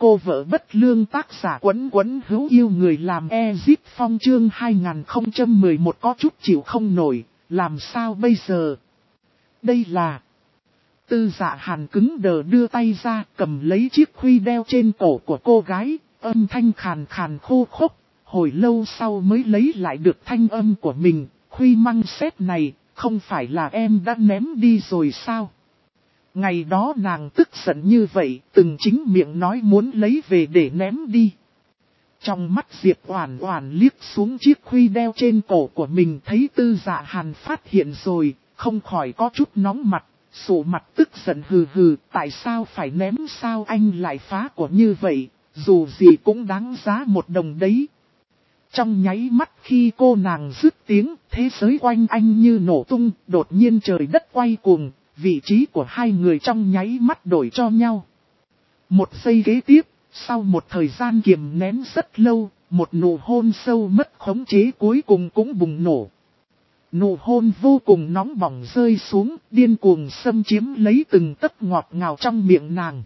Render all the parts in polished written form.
Cô vợ bất lương, tác giả Quấn Quấn hữu yêu người làm Ezip Phong, chương 2011 có chút chịu không nổi, làm sao bây giờ? Đây là... Tư Dạ Hàn cứng đờ đưa tay ra, cầm lấy chiếc khuy đeo trên cổ của cô gái, âm thanh khàn khàn khô khốc, hồi lâu sau mới lấy lại được thanh âm của mình. Khuy măng sét này, không phải là em đã ném đi rồi sao? Ngày đó nàng tức giận như vậy, từng chính miệng nói muốn lấy về để ném đi. Trong mắt Diệp Oản Oản liếc xuống chiếc khuy đeo trên cổ của mình, thấy Tư Dạ Hàn phát hiện rồi, không khỏi có chút nóng mặt, sụ mặt tức giận hừ hừ, tại sao phải ném, sao anh lại phá của như vậy, dù gì cũng đáng giá 1 đồng đấy. Trong nháy mắt khi cô nàng dứt tiếng, thế giới quanh anh như nổ tung, đột nhiên trời đất quay cuồng, vị trí của hai người trong nháy mắt đổi cho nhau. 1 giây kế tiếp, sau một thời gian kiềm nén rất lâu, một nụ hôn sâu mất khống chế cuối cùng cũng bùng nổ. Nụ hôn vô cùng nóng bỏng rơi xuống, điên cuồng xâm chiếm lấy từng tấc ngọt ngào trong miệng nàng.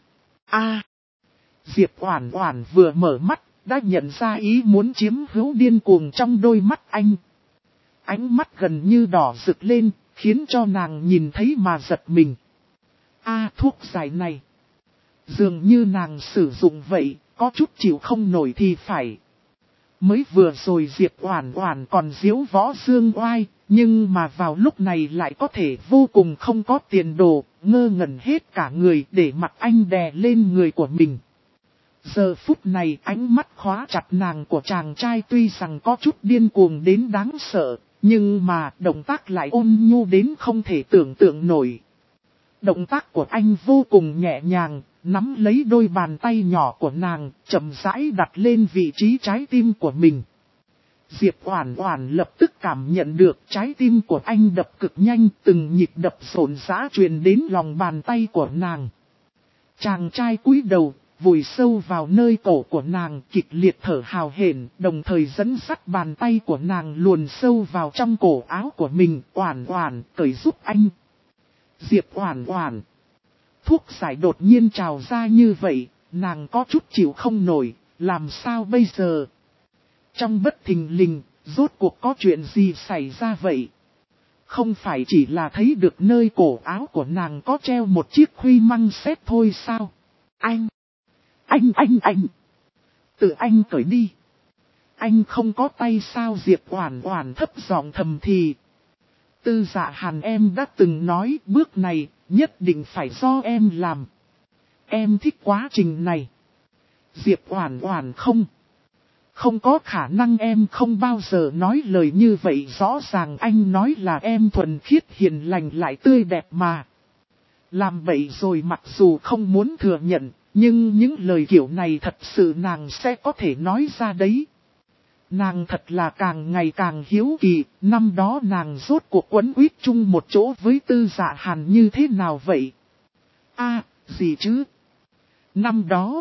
Diệp Oản Oản vừa mở mắt, đã nhận ra ý muốn chiếm hữu điên cuồng trong đôi mắt anh. Ánh mắt gần như đỏ rực lên, khiến cho nàng nhìn thấy mà giật mình. Thuốc giải này. Dường như nàng sử dụng vậy, có chút chịu không nổi thì phải. Mới vừa rồi Diệp Oản Oản còn diếu võ dương oai, nhưng mà vào lúc này lại có thể vô cùng không có tiền đồ, ngơ ngẩn hết cả người để mặc anh đè lên người của mình. Giờ phút này ánh mắt khóa chặt nàng của chàng trai tuy rằng có chút điên cuồng đến đáng sợ, nhưng mà động tác lại ôn nhu đến không thể tưởng tượng nổi. Động tác của anh vô cùng nhẹ nhàng, nắm lấy đôi bàn tay nhỏ của nàng, chậm rãi đặt lên vị trí trái tim của mình. Diệp Oản Oản lập tức cảm nhận được trái tim của anh đập cực nhanh, từng nhịp đập rộn rã truyền đến lòng bàn tay của nàng. Chàng trai cúi đầu, vùi sâu vào nơi cổ của nàng, kịch liệt thở hào hển, đồng thời dẫn dắt bàn tay của nàng luồn sâu vào trong cổ áo của mình. Oản Oản, cởi giúp anh. Diệp Oản Oản. Thuốc giải đột nhiên trào ra như vậy, nàng có chút chịu không nổi, làm sao bây giờ? Trong bất thình lình, rốt cuộc có chuyện gì xảy ra vậy? Không phải chỉ là thấy được nơi cổ áo của nàng có treo một chiếc khuy măng sét thôi sao? Anh! Tự anh cởi đi. Anh không có tay sao? Diệp Oản Oản thấp giọng thầm thì. Tư Dạ Hàn, em đã từng nói bước này nhất định phải do em làm. Em thích quá trình này. Diệp Oản Oản không có khả năng, em không bao giờ nói lời như vậy, rõ ràng anh nói là em thuần khiết hiền lành lại tươi đẹp mà. Làm vậy rồi, mặc dù không muốn thừa nhận, nhưng những lời kiểu này thật sự nàng sẽ có thể nói ra đấy. Nàng thật là càng ngày càng hiếu kỳ, năm đó nàng rốt cuộc quấn quýt chung một chỗ với Tư Dạ Hàn như thế nào vậy? Gì chứ? Năm đó,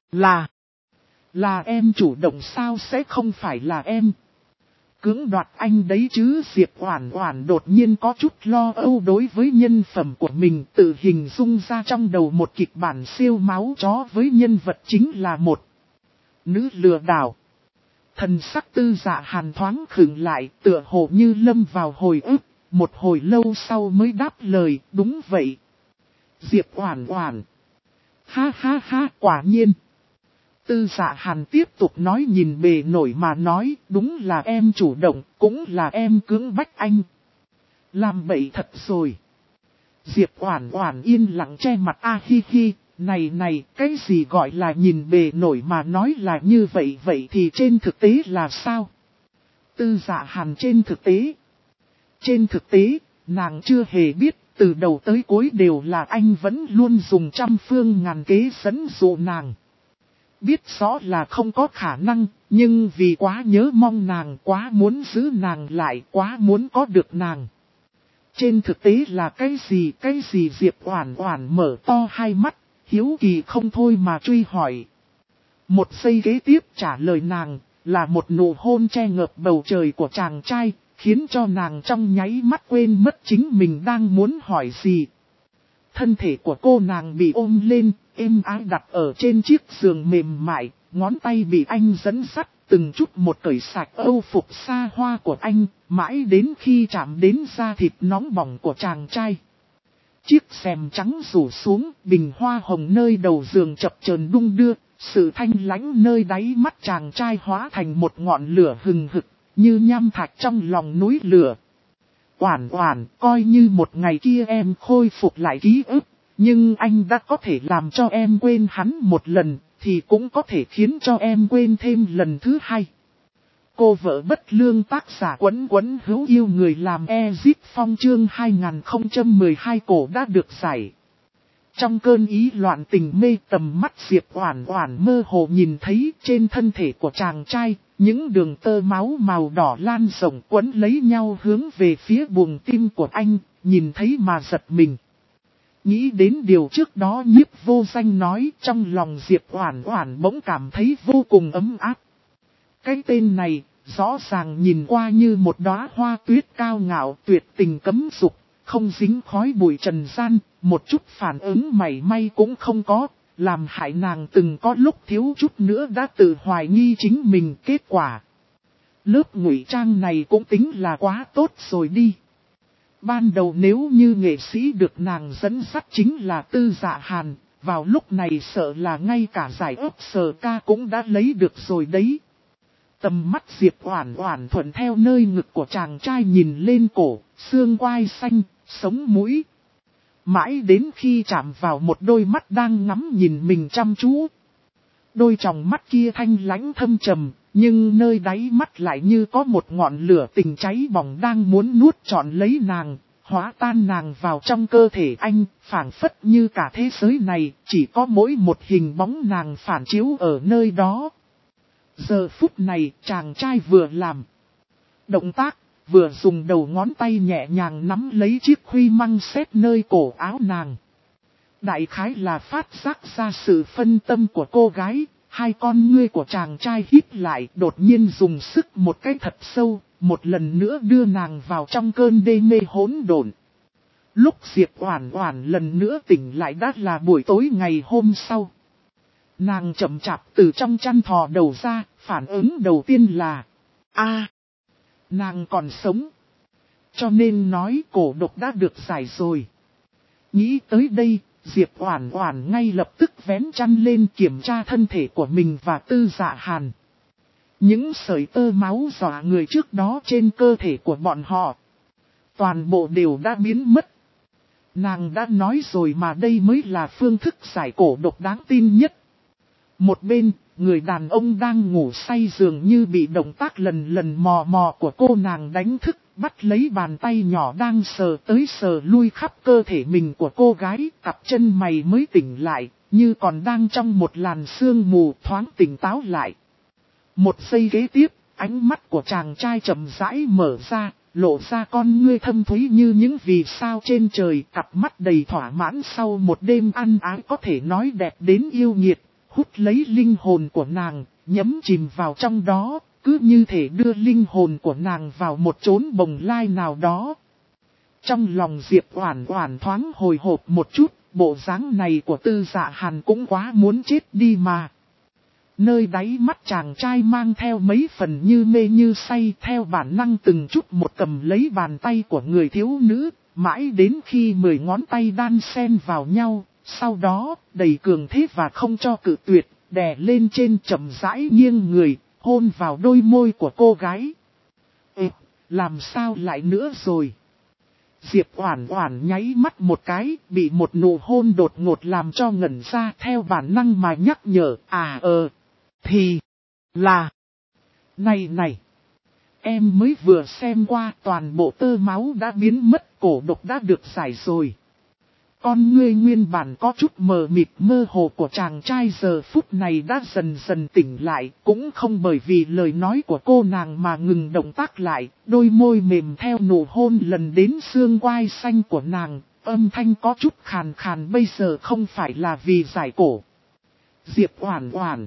là em chủ động sao? Sẽ không phải là em cưỡng đoạt anh đấy chứ? Diệp Oản Oản đột nhiên có chút lo âu đối với nhân phẩm của mình, tự hình dung ra trong đầu một kịch bản siêu máu chó với nhân vật chính là một nữ lừa đảo. Thần sắc Tư Dạ Hàn thoáng khựng lại, tựa hồ như lâm vào hồi ức, một hồi lâu sau mới đáp lời, đúng vậy. Diệp Oản Oản. Ha, quả nhiên. Tư Dạ Hàn tiếp tục nói, nhìn bề nổi mà nói, đúng là em chủ động, cũng là em cưỡng bách anh. Làm bậy thật rồi. Diệp Oản Oản yên lặng che mặt, hi, này, cái gì gọi là nhìn bề nổi mà nói là như vậy, vậy thì trên thực tế là sao? Tư Dạ Hàn, trên thực tế, nàng chưa hề biết, từ đầu tới cuối đều là anh vẫn luôn dùng trăm phương ngàn kế dẫn dụ nàng. Biết rõ là không có khả năng, nhưng vì quá nhớ mong nàng, quá muốn giữ nàng lại, quá muốn có được nàng. Trên thực tế là cái gì? Diệp Oản Oản mở to hai mắt, hiếu kỳ không thôi mà truy hỏi. 1 giây kế tiếp trả lời nàng là một nụ hôn che ngập bầu trời của chàng trai, khiến cho nàng trong nháy mắt quên mất chính mình đang muốn hỏi gì. thân thể của cô nàng bị ôm lên, êm ái đặt ở trên chiếc giường mềm mại, ngón tay bị anh dẫn dắt, từng chút một cởi sạch âu phục xa hoa của anh, mãi đến khi chạm đến da thịt nóng bỏng của chàng trai. Chiếc xèm trắng rủ xuống, bình hoa hồng nơi đầu giường chập chờn đung đưa, sự thanh lãnh nơi đáy mắt chàng trai hóa thành một ngọn lửa hừng hực, như nham thạch trong lòng núi lửa. Oản oản, coi như một ngày kia em khôi phục lại ký ức, nhưng anh đã có thể làm cho em quên hắn một lần, thì cũng có thể khiến cho em quên thêm lần thứ hai. Cô vợ bất lương tác giả Quấn Quấn hữu yêu người làm Ezip Phong chương 2012 cổ đã được giải. Trong cơn ý loạn tình mê, tầm mắt Diệp Oản Oản mơ hồ nhìn thấy trên thân thể của chàng trai, những đường tơ máu màu đỏ lan rộng quấn lấy nhau hướng về phía buồng tim của anh, nhìn thấy mà giật mình. Nghĩ đến điều trước đó Nhiếp Vô Danh nói, trong lòng Diệp Oản Oản bỗng cảm thấy vô cùng ấm áp. Cái tên này, rõ ràng nhìn qua như một đóa hoa tuyết cao ngạo tuyệt tình cấm dục, không dính khói bụi trần gian, một chút phản ứng mảy may cũng không có, làm hại nàng từng có lúc thiếu chút nữa đã tự hoài nghi chính mình. Kết quả lớp ngụy trang này cũng tính là quá tốt rồi đi. Ban đầu nếu như nghệ sĩ được nàng dẫn dắt chính là Tư Dạ Hàn, vào lúc này sợ là ngay cả giải Oscar cũng đã lấy được rồi đấy. Tầm mắt Diệp Oản Oản thuận theo nơi ngực của chàng trai nhìn lên cổ, xương quai xanh, sống mũi. Mãi đến khi chạm vào một đôi mắt đang ngắm nhìn mình chăm chú. Đôi tròng mắt kia thanh lãnh thâm trầm, nhưng nơi đáy mắt lại như có một ngọn lửa tình cháy bỏng đang muốn nuốt trọn lấy nàng, hóa tan nàng vào trong cơ thể anh, phảng phất như cả thế giới này chỉ có mỗi một hình bóng nàng phản chiếu ở nơi đó. Giờ phút này chàng trai vừa làm động tác, vừa dùng đầu ngón tay nhẹ nhàng nắm lấy chiếc khuy măng xét nơi cổ áo nàng. Đại khái là phát giác ra sự phân tâm của cô gái, hai con ngươi của chàng trai híp lại đột nhiên dùng sức một cái thật sâu, một lần nữa đưa nàng vào trong cơn đê mê hỗn độn. Lúc Diệp Oản Oản lần nữa tỉnh lại đã là buổi tối ngày hôm sau. Nàng chậm chạp từ trong chăn thò đầu ra, phản ứng đầu tiên là nàng còn sống. Cho nên nói cổ độc đã được giải rồi. Nghĩ tới đây, Diệp Oản Oản ngay lập tức vén chăn lên kiểm tra thân thể của mình và Tư Dạ Hàn. Những sợi tơ máu dọa người trước đó trên cơ thể của bọn họ, toàn bộ đều đã biến mất. Nàng đã nói rồi mà đây mới là phương thức giải cổ độc đáng tin nhất. Một bên, người đàn ông đang ngủ say dường như bị động tác lần lần mò mò của cô nàng đánh thức, bắt lấy bàn tay nhỏ đang sờ tới sờ lui khắp cơ thể mình của cô gái, cặp chân mày mới tỉnh lại, như còn đang trong một làn sương mù thoáng tỉnh táo lại. Một giây kế tiếp, ánh mắt của chàng trai chậm rãi mở ra, lộ ra con ngươi thâm thúy như những vì sao trên trời, cặp mắt đầy thỏa mãn sau một đêm ăn ái có thể nói đẹp đến yêu nghiệt. Hút lấy linh hồn của nàng, nhấm chìm vào trong đó, cứ như thể đưa linh hồn của nàng vào một chốn bồng lai nào đó. Trong lòng Diệp Oản Oản thoáng hồi hộp một chút, bộ dáng này của Tư Dạ Hàn cũng quá muốn chết đi mà. Nơi đáy mắt chàng trai mang theo mấy phần như mê như say, theo bản năng từng chút một cầm lấy bàn tay của người thiếu nữ, mãi đến khi 10 ngón tay đan xen vào nhau. Sau đó, đầy cường thế và không cho cự tuyệt, đè lên trên chậm rãi nghiêng người, hôn vào đôi môi của cô gái. Làm sao lại nữa rồi? Diệp Oản Oản nháy mắt một cái, bị một nụ hôn đột ngột làm cho ngẩn ra, theo bản năng mà nhắc nhở, thì là này, em mới vừa xem qua, toàn bộ tơ máu đã biến mất, cổ độc đã được giải rồi. Con ngươi nguyên bản có chút mờ mịt mơ hồ của chàng trai giờ phút này đã dần dần tỉnh lại, cũng không bởi vì lời nói của cô nàng mà ngừng động tác lại, đôi môi mềm theo nụ hôn lần đến xương quai xanh của nàng, âm thanh có chút khàn khàn bây giờ không phải là vì giải cổ. Diệp Oản Oản,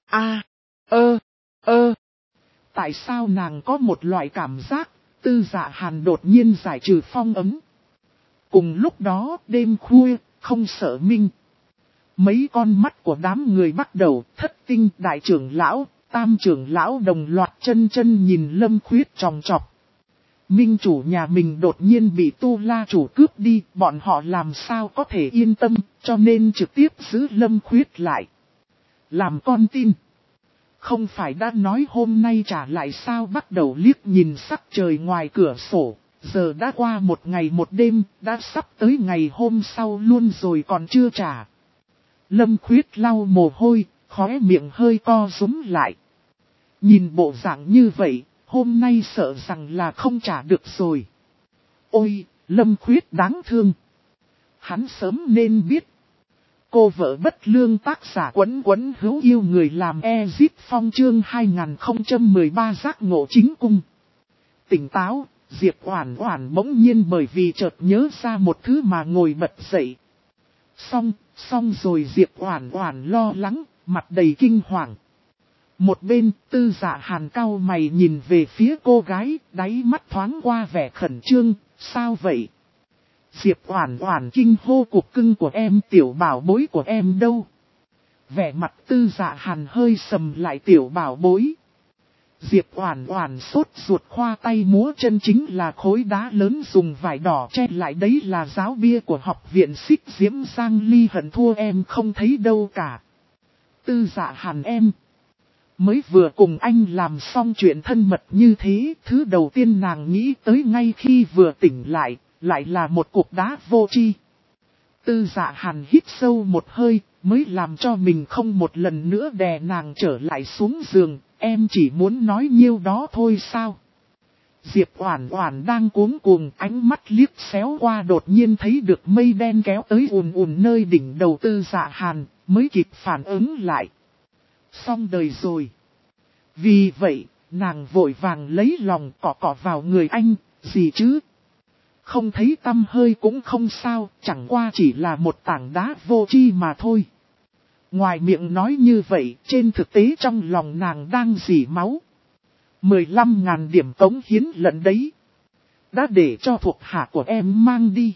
tại sao nàng có một loại cảm giác, Tư Dạ Hàn đột nhiên giải trừ phong ấn. Cùng lúc đó, đêm khuya, không sợ minh. Mấy con mắt của đám người bắt đầu thất tinh, đại trưởng lão, tam trưởng lão đồng loạt chân nhìn Lâm Khuyết chòng chọc. Minh chủ nhà mình đột nhiên bị Tu La chủ cướp đi, bọn họ làm sao có thể yên tâm, cho nên trực tiếp giữ Lâm Khuyết lại. Làm con tin. Không phải đã nói hôm nay trả lại sao, bắt đầu liếc nhìn sắc trời ngoài cửa sổ. Giờ đã qua một ngày một đêm, đã sắp tới ngày hôm sau luôn rồi còn chưa trả. Lâm Khuyết lau mồ hôi, khóe miệng hơi co rúm lại. Nhìn bộ dạng như vậy, hôm nay sợ rằng là không trả được rồi. Ôi, Lâm Khuyết đáng thương. Hắn sớm nên biết. Cô vợ bất lương, tác giả Quấn hữu yêu người làm Ezip Phong chương 2013 giác ngộ chính cung. Tỉnh táo, Diệp Oản Oản bỗng nhiên bởi vì chợt nhớ ra một thứ mà ngồi bật dậy. Xong rồi, Diệp Oản Oản lo lắng, mặt đầy kinh hoàng. Một bên, Tư Dạ Hàn cau mày nhìn về phía cô gái, đáy mắt thoáng qua vẻ khẩn trương, sao vậy? Diệp Oản Oản kinh hô, cục cưng của em, tiểu bảo bối của em đâu? Vẻ mặt Tư Dạ Hàn hơi sầm lại, tiểu bảo bối. Diệp Oản Oản sốt ruột khoa tay múa chân, chính là khối đá lớn dùng vải đỏ che lại, đấy là giáo bia của học viện Xích Diễm Giang Ly Hận thua, em không thấy đâu cả. Tư Dạ Hàn em. Mới vừa cùng anh làm xong chuyện thân mật như thế, thứ đầu tiên nàng nghĩ tới ngay khi vừa tỉnh lại là một cục đá vô tri. Tư Dạ Hàn hít sâu một hơi, mới làm cho mình không một lần nữa đè nàng trở lại xuống giường, em chỉ muốn nói nhiêu đó thôi sao? Diệp Oản Oản đang cuống cuồng, ánh mắt liếc xéo qua, đột nhiên thấy được mây đen kéo tới ùn nơi đỉnh đầu Tư Dạ Hàn, mới kịp phản ứng lại. Xong đời rồi. Vì vậy, nàng vội vàng lấy lòng cọ vào người anh, gì chứ? Không thấy tăm hơi cũng không sao, chẳng qua chỉ là một tảng đá vô tri mà thôi. Ngoài miệng nói như vậy, trên thực tế trong lòng nàng đang rỉ máu. 15.000 điểm cống hiến lần đấy. Đã để cho thuộc hạ của em mang đi.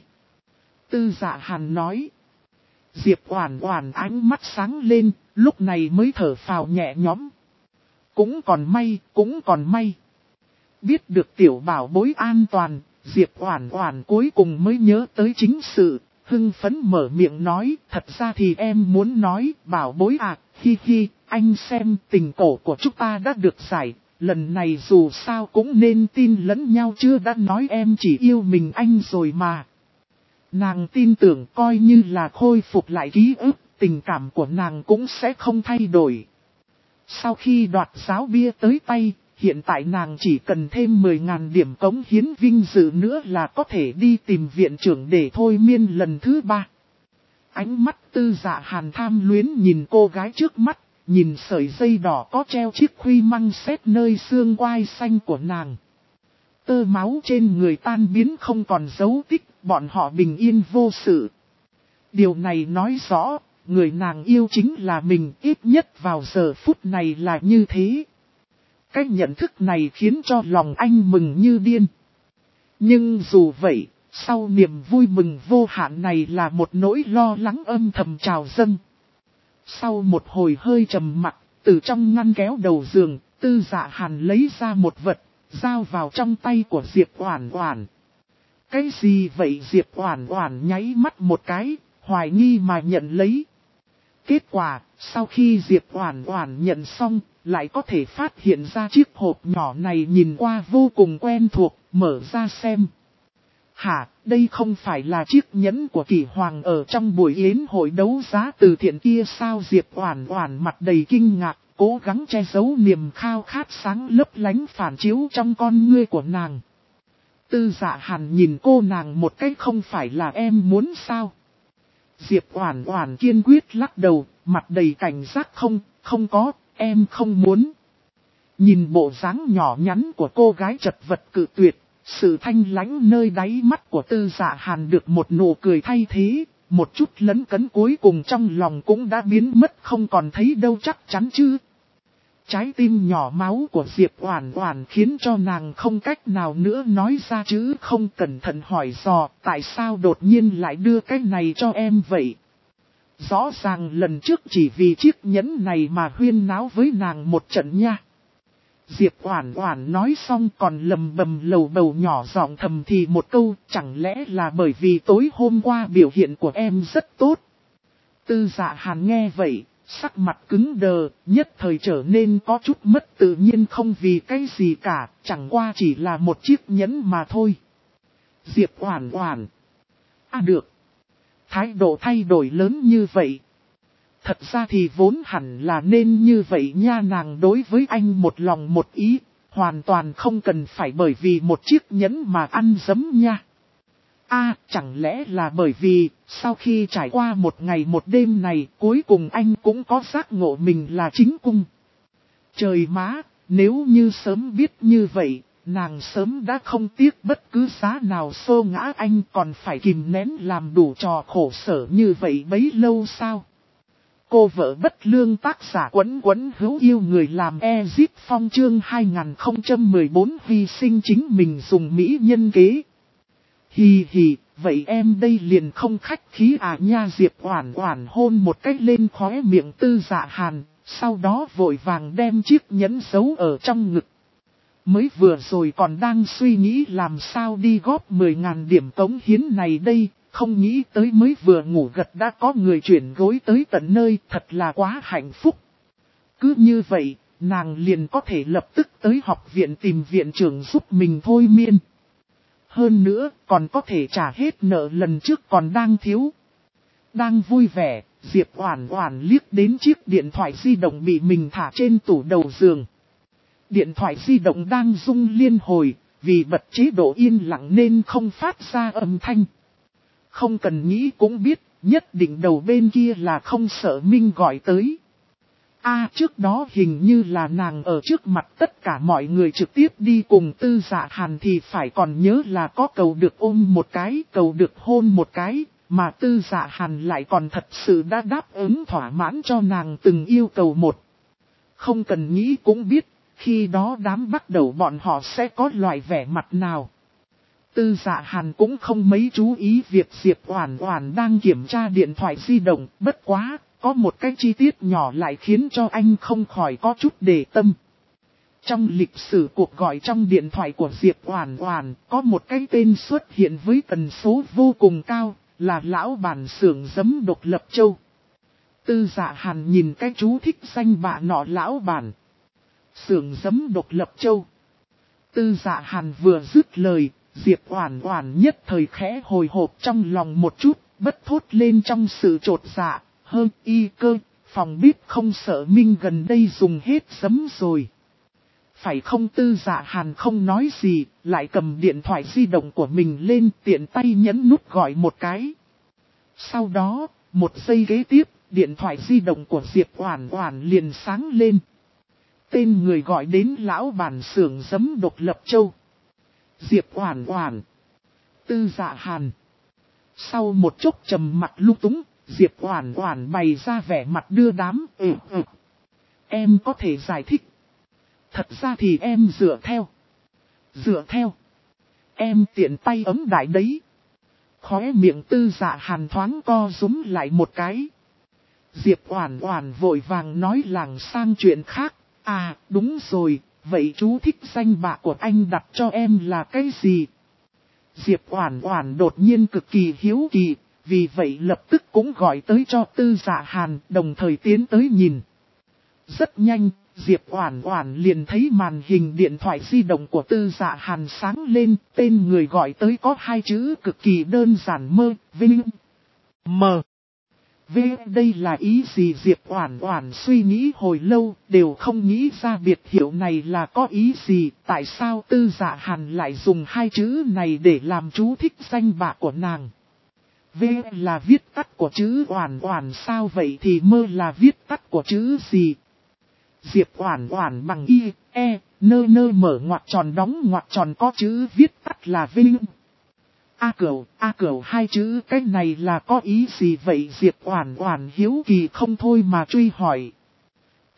Tư Dạ Hàn nói. Diệp Oản Oản ánh mắt sáng lên, lúc này mới thở phào nhẹ nhõm. Cũng còn may. Biết được tiểu bảo bối an toàn, Diệp Oản Oản cuối cùng mới nhớ tới chính sự, hưng phấn mở miệng nói, thật ra thì em muốn nói, bảo bối à, hi, anh xem tình cổ của chúng ta đã được giải, lần này dù sao cũng nên tin lẫn nhau, chưa đã nói em chỉ yêu mình anh rồi mà. Nàng tin tưởng coi như là khôi phục lại ký ức, tình cảm của nàng cũng sẽ không thay đổi. Sau khi đoạt giáo bia tới tay, hiện tại nàng chỉ cần thêm 10.000 điểm cống hiến vinh dự nữa là có thể đi tìm viện trưởng để thôi miên lần thứ 3. Ánh mắt Tư Dạ Hàn tham luyến nhìn cô gái trước mắt, nhìn sợi dây đỏ có treo chiếc khuy măng xét nơi xương quai xanh của nàng. Tơ máu trên người tan biến không còn dấu tích, bọn họ bình yên vô sự. Điều này nói rõ, người nàng yêu chính là mình, ít nhất vào giờ phút này là như thế. Cái nhận thức này khiến cho lòng anh mừng như điên. Nhưng dù vậy, sau niềm vui mừng vô hạn này là một nỗi lo lắng âm thầm trào dâng. Sau một hồi hơi trầm mặc, từ trong ngăn kéo đầu giường, Tư Dạ Hàn lấy ra một vật, giao vào trong tay của Diệp Oản Oản. Cái gì vậy? Diệp Oản Oản nháy mắt một cái, hoài nghi mà nhận lấy. Kết quả, sau khi Diệp Oản Oản nhận xong, lại có thể phát hiện ra chiếc hộp nhỏ này nhìn qua vô cùng quen thuộc, mở ra xem. Hả, đây không phải là chiếc nhẫn của Kỷ Hoàng ở trong buổi yến hội đấu giá từ thiện kia sao? Diệp Oản Oản mặt đầy kinh ngạc, cố gắng che giấu niềm khao khát sáng lấp lánh phản chiếu trong con ngươi của nàng. Tư Dạ Hàn nhìn cô nàng một cách, không phải là em muốn sao? Diệp Oản Oản kiên quyết lắc đầu, mặt đầy cảnh giác, không có, em không muốn. Nhìn bộ dáng nhỏ nhắn của cô gái chật vật cự tuyệt, sự thanh lãnh nơi đáy mắt của Tư Dạ Hàn được một nụ cười thay thế, một chút lấn cấn cuối cùng trong lòng cũng đã biến mất không còn thấy đâu, chắc chắn chứ. Trái tim nhỏ máu của Diệp Oản Oản khiến cho nàng không cách nào nữa nói ra chứ không cẩn thận hỏi dò tại sao đột nhiên lại đưa cái này cho em vậy. Rõ ràng lần trước chỉ vì chiếc nhẫn này mà huyên náo với nàng một trận nha. Diệp Oản Oản nói xong còn lầm bầm lầu bầu nhỏ giọng thầm thì một câu, chẳng lẽ là bởi vì tối hôm qua biểu hiện của em rất tốt. Tư Dạ Hàn nghe vậy, sắc mặt cứng đờ, nhất thời trở nên có chút mất tự nhiên không vì cái gì cả, chẳng qua chỉ là một chiếc nhẫn mà thôi. Diệp Oản Oản. Được. Thái độ thay đổi lớn như vậy. Thật ra thì vốn hẳn là nên như vậy nha, nàng đối với anh một lòng một ý, hoàn toàn không cần phải bởi vì một chiếc nhẫn mà ăn dấm nha. Chẳng lẽ là bởi vì, sau khi trải qua một ngày một đêm này, cuối cùng anh cũng có giác ngộ mình là chính cung. Trời má, nếu như sớm biết như vậy, nàng sớm đã không tiếc bất cứ giá nào xô ngã anh, còn phải kìm nén làm đủ trò khổ sở như vậy bấy lâu sao? Cô vợ bất lương tác giả Quấn Quấn hữu yêu người làm Ezip Phong chương 2014 hy sinh chính mình dùng mỹ nhân kế. Hì hì, vậy em đây liền không khách khí nha. Diệp Oản Oản hôn một cách lên khóe miệng Tư Dạ Hàn, sau đó vội vàng đem chiếc nhẫn giấu ở trong ngực. Mới vừa rồi còn đang suy nghĩ làm sao đi góp 10.000 điểm cống hiến này đây, không nghĩ tới mới vừa ngủ gật đã có người chuyển gối tới tận nơi, thật là quá hạnh phúc. Cứ như vậy, nàng liền có thể lập tức tới học viện tìm viện trưởng giúp mình thôi miên. Hơn nữa, còn có thể trả hết nợ lần trước còn đang thiếu. Đang vui vẻ, Diệp Oản Oản liếc đến chiếc điện thoại di động bị mình thả trên tủ đầu giường. Điện thoại di động đang rung liên hồi, vì bật chế độ yên lặng nên không phát ra âm thanh. Không cần nghĩ cũng biết, nhất định đầu bên kia là không sợ Minh gọi tới. Trước đó hình như là nàng ở trước mặt tất cả mọi người trực tiếp đi cùng Tư Dạ Hàn thì phải còn nhớ là có cầu được ôm một cái, cầu được hôn một cái, mà Tư Dạ Hàn lại còn thật sự đã đáp ứng thỏa mãn cho nàng từng yêu cầu một. Không cần nghĩ cũng biết, khi đó đám bắt đầu bọn họ sẽ có loại vẻ mặt nào. Tư Dạ Hàn cũng không mấy chú ý việc Diệp Oản Oản đang kiểm tra điện thoại di động, bất quá, có một cái chi tiết nhỏ lại khiến cho anh không khỏi có chút để tâm. Trong lịch sử cuộc gọi trong điện thoại của Diệp Oản Oản, có một cái tên xuất hiện với tần số vô cùng cao, là lão bản xưởng giấm Độc Lập Châu. Tư Dạ Hàn nhìn cái chú thích danh bạ nọ lão bản xưởng giấm Độc Lập Châu. Tư Dạ Hàn vừa dứt lời, Diệp Oản Oản nhất thời khẽ hồi hộp trong lòng một chút, bất thốt lên trong sự chột dạ, phòng bếp không sợ Minh gần đây dùng hết giấm rồi. Phải không? Tư Dạ Hàn không nói gì, lại cầm điện thoại di động của mình lên tiện tay nhấn nút gọi một cái. Sau đó, một giây kế tiếp, điện thoại di động của Diệp Oản Oản liền sáng lên. Tên người gọi đến lão bản xưởng giấm Độc Lập Châu. Diệp Oản Oản. Tư Dạ Hàn. Sau một chốc trầm mặt lung túng, Diệp Oản Oản bày ra vẻ mặt đưa đám. Em có thể giải thích. Thật ra thì em dựa theo. Em tiện tay ấm đại đấy. Khóe miệng Tư Dạ Hàn thoáng co rúm lại một cái. Diệp Oản Oản vội vàng nói làng sang chuyện khác. Đúng rồi, vậy chú thích danh bạ của anh đặt cho em là cái gì? Diệp Oản Oản đột nhiên cực kỳ hiếu kỳ, vì vậy lập tức cũng gọi tới cho Tư Dạ Hàn, đồng thời tiến tới nhìn. Rất nhanh, Diệp Oản Oản liền thấy màn hình điện thoại di động của Tư Dạ Hàn sáng lên, tên người gọi tới có hai chữ cực kỳ đơn giản đây là ý gì? Diệp Oản Oản suy nghĩ hồi lâu, đều không nghĩ ra biệt hiệu này là có ý gì, tại sao Tư Dạ Hàn lại dùng hai chữ này để làm chú thích danh bạ của nàng. Là viết tắt của chữ Oản Oản sao, vậy thì là viết tắt của chữ gì? Diệp Oản Oản bằng mở ngoặc tròn đóng ngoặc tròn có chữ viết tắt là Vinh. Hai chữ cái này là có ý gì vậy? Diệp Oản Oản hiếu kỳ không thôi mà truy hỏi.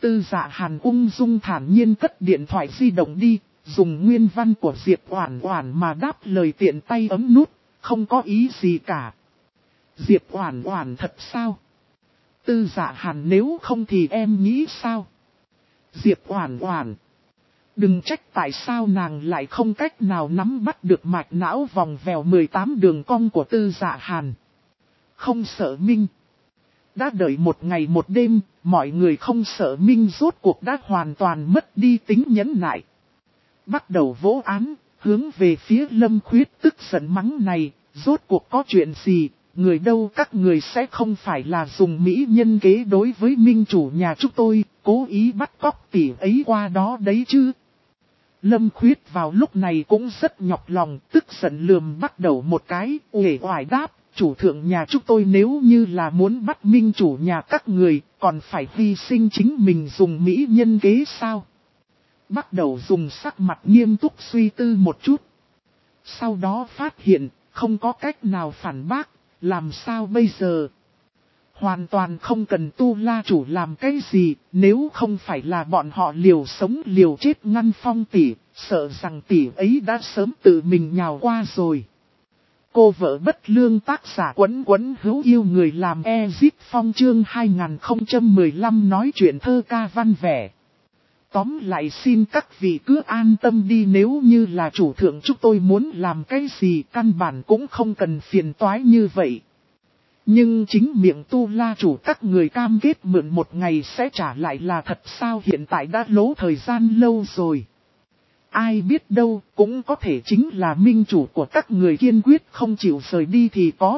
Tư Dạ Hàn ung dung thản nhiên cất điện thoại di động đi, dùng nguyên văn của Diệp Oản Oản mà đáp lời tiện tay ấm nút, không có ý gì cả. Diệp Oản Oản thật sao? Tư Dạ Hàn nếu không thì em nghĩ sao? Diệp Oản Oản. Đừng trách tại sao nàng lại không cách nào nắm bắt được mạch não vòng vèo 18 đường cong của Tư Dạ Hàn. Không sợ Minh. Đã đợi một ngày một đêm, mọi người không sợ Minh rốt cuộc đã hoàn toàn mất đi tính nhẫn nại. Bắt đầu vỗ án, hướng về phía Lâm Khuyết tức giận mắng này, rốt cuộc có chuyện gì, người đâu các người sẽ không phải là dùng mỹ nhân kế đối với Minh chủ nhà chúng tôi, cố ý bắt cóc tỷ ấy qua đó đấy chứ. Lâm Khuyết vào lúc này cũng rất nhọc lòng, tức giận lườm bắt đầu một cái, uể oải đáp, chủ thượng nhà chúng tôi nếu như là muốn bắt Minh chủ nhà các người, còn phải hy sinh chính mình dùng mỹ nhân kế sao? Bắt đầu dùng sắc mặt nghiêm túc suy tư một chút. Sau đó phát hiện, không có cách nào phản bác, làm sao bây giờ? Hoàn toàn không cần Tu La chủ làm cái gì, nếu không phải là bọn họ liều sống liều chết ngăn Phong tỷ, sợ rằng tỷ ấy đã sớm tự mình nhào qua rồi. Cô vợ bất lương tác giả Quấn Quấn hữu yêu người làm Ezip Phong chương 2015 nói chuyện thơ ca văn vẻ. Tóm lại xin các vị cứ an tâm đi, nếu như là chủ thượng chúng tôi muốn làm cái gì căn bản cũng không cần phiền toái như vậy. Nhưng chính miệng Tu La chủ các người cam kết mượn một ngày sẽ trả lại là thật sao, hiện tại đã lố thời gian lâu rồi. Ai biết đâu, cũng có thể chính là minh chủ của các người kiên quyết không chịu rời đi thì có.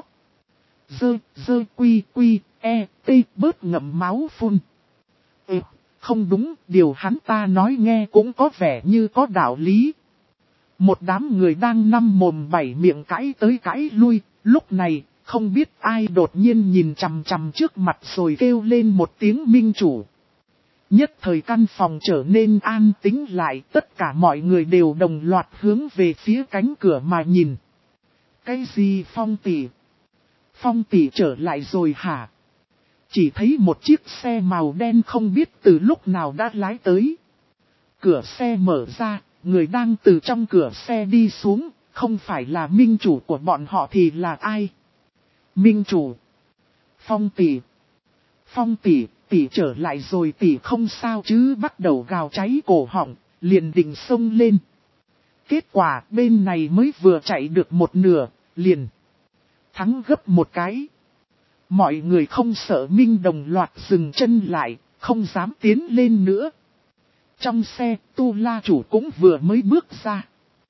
Bớt ngậm máu phun. Không đúng, điều hắn ta nói nghe cũng có vẻ như có đạo lý. Một đám người đang năm mồm bảy miệng cãi tới cãi lui, lúc này, không biết ai đột nhiên nhìn chằm chằm trước mặt rồi kêu lên một tiếng minh chủ. Nhất thời căn phòng trở nên an tĩnh lại, tất cả mọi người đều đồng loạt hướng về phía cánh cửa mà nhìn. Cái gì Phong tỷ? Phong tỷ trở lại rồi hả? Chỉ thấy một chiếc xe màu đen không biết từ lúc nào đã lái tới. Cửa xe mở ra, người đang từ trong cửa xe đi xuống, không phải là minh chủ của bọn họ thì là ai? Minh chủ. Phong tỷ. Phong tỷ, tỷ trở lại rồi, tỷ không sao chứ, bắt đầu gào cháy cổ họng, liền định xông lên. Kết quả bên này mới vừa chạy được một nửa, liền thắng gấp một cái. Mọi người không sợ Minh đồng loạt dừng chân lại, không dám tiến lên nữa. Trong xe, Tu La chủ cũng vừa mới bước ra.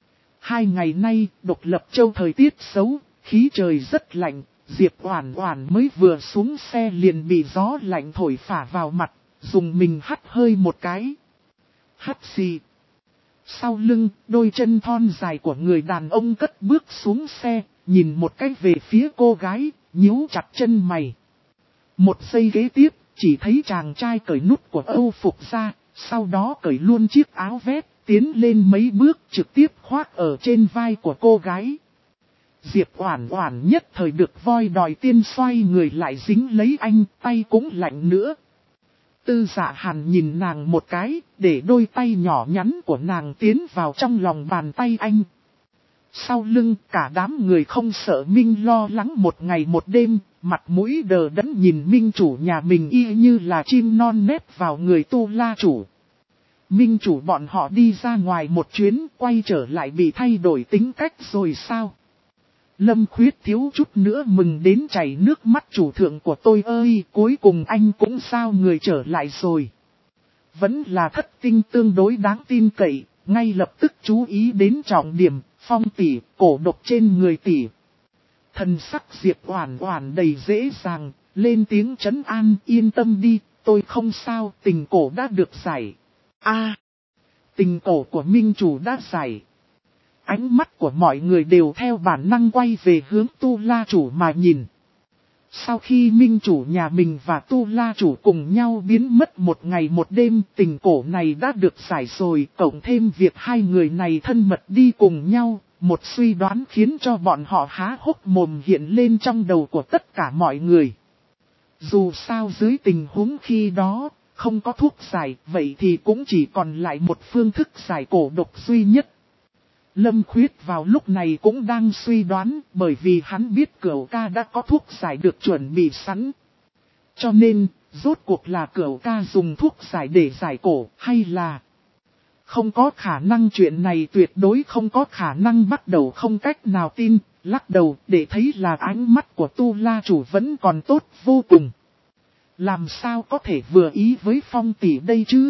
2 ngày nay, Độc Lập Châu thời tiết xấu, khí trời rất lạnh, Diệp Oản Oản mới vừa xuống xe liền bị gió lạnh thổi phả vào mặt, dùng mình hắt hơi một cái. Hắt xì. Sau lưng, đôi chân thon dài của người đàn ông cất bước xuống xe, nhìn một cái về phía cô gái, nhíu chặt chân mày. Một giây kế tiếp, chỉ thấy chàng trai cởi nút của Âu phục ra, sau đó cởi luôn chiếc áo vest, tiến lên mấy bước trực tiếp khoác ở trên vai của cô gái. Diệp Oản Oản nhất thời được voi đòi tiên, xoay người lại dính lấy anh, tay cũng lạnh nữa. Tư Dạ Hàn nhìn nàng một cái, để đôi tay nhỏ nhắn của nàng tiến vào trong lòng bàn tay anh. Sau lưng cả đám người không sợ Minh lo lắng một ngày một đêm, mặt mũi đờ đẫn nhìn Minh chủ nhà mình y như là chim non nép vào người Tu La chủ. Minh chủ bọn họ đi ra ngoài một chuyến, quay trở lại bị thay đổi tính cách rồi sao? Lâm Khuyết thiếu chút nữa mừng đến chảy nước mắt, chủ thượng của tôi ơi, cuối cùng anh cũng sao người trở lại rồi. Vẫn là thất tinh tương đối đáng tin cậy, ngay lập tức chú ý đến trọng điểm, Phong tỷ, cổ độc trên người tỷ. Thần sắc Diệp Oản Oản đầy dễ dàng, lên tiếng trấn an, yên tâm đi, tôi không sao, tình cổ đã được giải. Tình cổ của Minh chủ đã giải. Ánh mắt của mọi người đều theo bản năng quay về hướng Tu La chủ mà nhìn. Sau khi Minh chủ nhà mình và Tu La chủ cùng nhau biến mất một ngày một đêm, tình cổ này đã được giải rồi, cộng thêm việc hai người này thân mật đi cùng nhau, một suy đoán khiến cho bọn họ há hốc mồm hiện lên trong đầu của tất cả mọi người. Dù sao dưới tình huống khi đó, Không có thuốc giải, vậy thì cũng chỉ còn lại một phương thức giải cổ độc duy nhất. Lâm Khuyết vào lúc này cũng đang suy đoán, bởi vì hắn biết Cửu ca đã có thuốc giải được chuẩn bị sẵn. Cho nên, rốt cuộc là Cửu ca dùng thuốc giải để giải cổ, hay là... Không có khả năng, chuyện này tuyệt đối không có khả năng. Bắt đầu không cách nào tin, lắc đầu để thấy là ánh mắt của Tu La chủ vẫn còn tốt vô cùng. Làm sao có thể vừa ý với Phong tỷ đây chứ?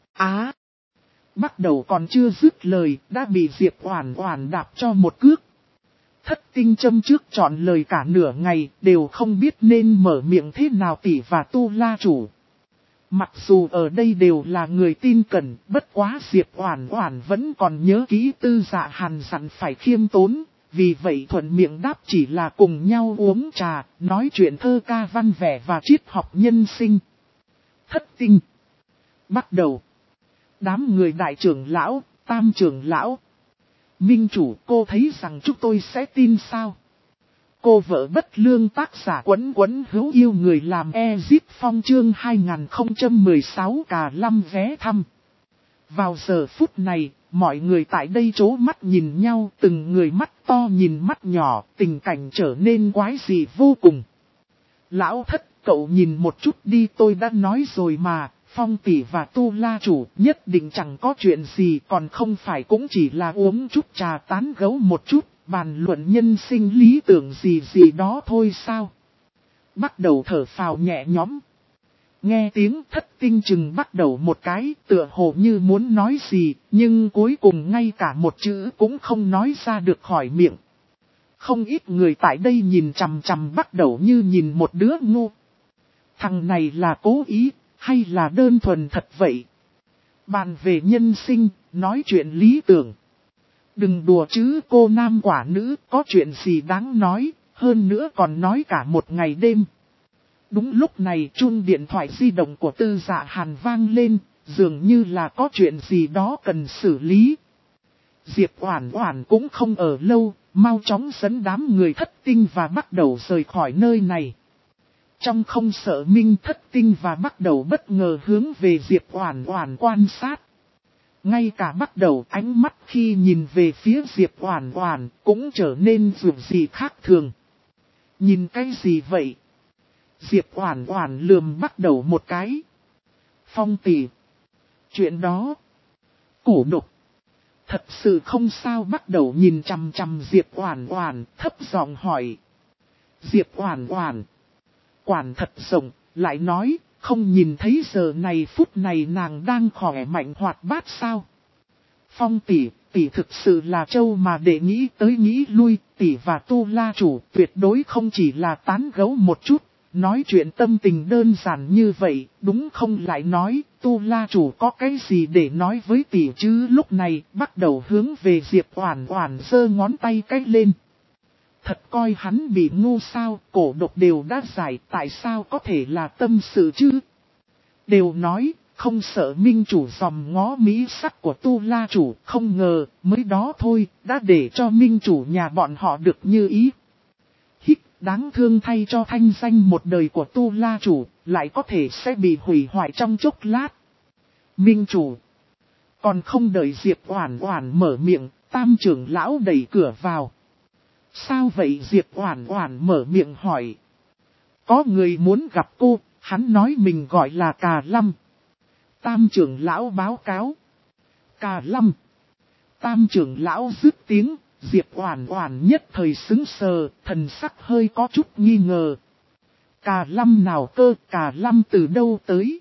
Bắt đầu còn chưa dứt lời, đã bị Diệp Oản Oản đạp cho một cước. Thất Tinh châm trước chọn lời cả nửa ngày, đều không biết nên mở miệng thế nào tỷ và Tu La chủ. Mặc dù ở đây đều là người tin cẩn, bất quá Diệp Oản Oản vẫn còn nhớ kỹ Tư Dạ Hàn dặn phải khiêm tốn, vì vậy thuận miệng đáp chỉ là cùng nhau uống trà, nói chuyện thơ ca văn vẻ và triết học nhân sinh. Thất Tinh bắt đầu. Đám người đại trưởng lão, tam trưởng lão. Minh chủ, cô thấy rằng chúng tôi sẽ tin sao? Cô vợ bất lương, tác giả Quấn Quấn hữu yêu người làm Ezip Phong chương 2016 cà lâm vé thăm. Vào giờ phút này, mọi người tại đây trố mắt nhìn nhau, từng người mắt to nhìn mắt nhỏ, tình cảnh trở nên quái dị vô cùng. Lão Thất, cậu nhìn một chút đi, tôi đã nói rồi mà. Phong tỷ và Tu La chủ nhất định chẳng có chuyện gì, còn không phải cũng chỉ là uống chút trà tán gẫu một chút, bàn luận nhân sinh lý tưởng gì gì đó thôi sao. Bắt đầu thở phào nhẹ nhõm. Nghe tiếng Thất Tinh chừng bắt đầu một cái, tựa hồ như muốn nói gì, nhưng cuối cùng ngay cả một chữ cũng không nói ra được khỏi miệng. Không ít người tại đây nhìn chằm chằm bắt đầu như nhìn một đứa ngu. Thằng này là cố ý, hay là đơn thuần thật vậy? Bàn về nhân sinh, nói chuyện lý tưởng. Đừng đùa chứ cô nam quả nữ, có chuyện gì đáng nói, hơn nữa còn nói cả một ngày đêm. Đúng lúc này chuông điện thoại di động của Tư Dạ Hàn vang lên, dường như là có chuyện gì đó cần xử lý. Diệp Oản Oản cũng không ở lâu, mau chóng dẫn đám người Thất Tinh và bắt đầu rời khỏi nơi này. Trong không sợ Minh Thất Tinh và bắt đầu bất ngờ hướng về Diệp Oản Oản quan sát. Ngay cả bắt đầu ánh mắt khi nhìn về phía Diệp Oản Oản cũng trở nên dường gì khác thường. Nhìn cái gì vậy? Diệp Oản Oản lườm bắt đầu một cái. Phong tỷ. Chuyện đó. Cổ độc. Thật sự không sao, bắt đầu nhìn chằm chằm Diệp Oản Oản thấp giọng hỏi. Diệp Oản Oản. Quản thật rộng, lại nói, không nhìn thấy giờ này phút này nàng đang khỏe mạnh hoạt bát sao? Phong tỷ, tỷ thực sự là trâu mà để nghĩ tới nghĩ lui, tỷ và Tu La chủ tuyệt đối không chỉ là tán gẫu một chút, nói chuyện tâm tình đơn giản như vậy, đúng không? Lại nói, Tu La chủ có cái gì để nói với tỷ chứ? Lúc này, bắt đầu hướng về Diệp Oản Oản giơ ngón tay cái lên. Thật coi hắn bị ngu sao, cổ độc đều đã giải, tại sao có thể là tâm sự chứ? Đều nói, không sợ Minh chủ dòm ngó mỹ sắc của Tu La chủ, không ngờ, mới đó thôi, đã để cho Minh chủ nhà bọn họ được như ý. Hít, đáng thương thay cho thanh danh một đời của Tu La chủ, lại có thể sẽ bị hủy hoại trong chốc lát. Minh chủ. Còn không đợi Diệp Oản Oản mở miệng, tam trưởng lão đẩy cửa vào. Sao vậy? Diệp Oản Oản mở miệng hỏi. Có người muốn gặp cô, hắn nói mình gọi là Cà Lâm. Tam trưởng lão báo cáo. Cà Lâm. Tam trưởng lão dứt tiếng, Diệp Oản Oản nhất thời sững sờ, thần sắc hơi có chút nghi ngờ. Cà Lâm nào cơ? Cà Lâm từ đâu tới?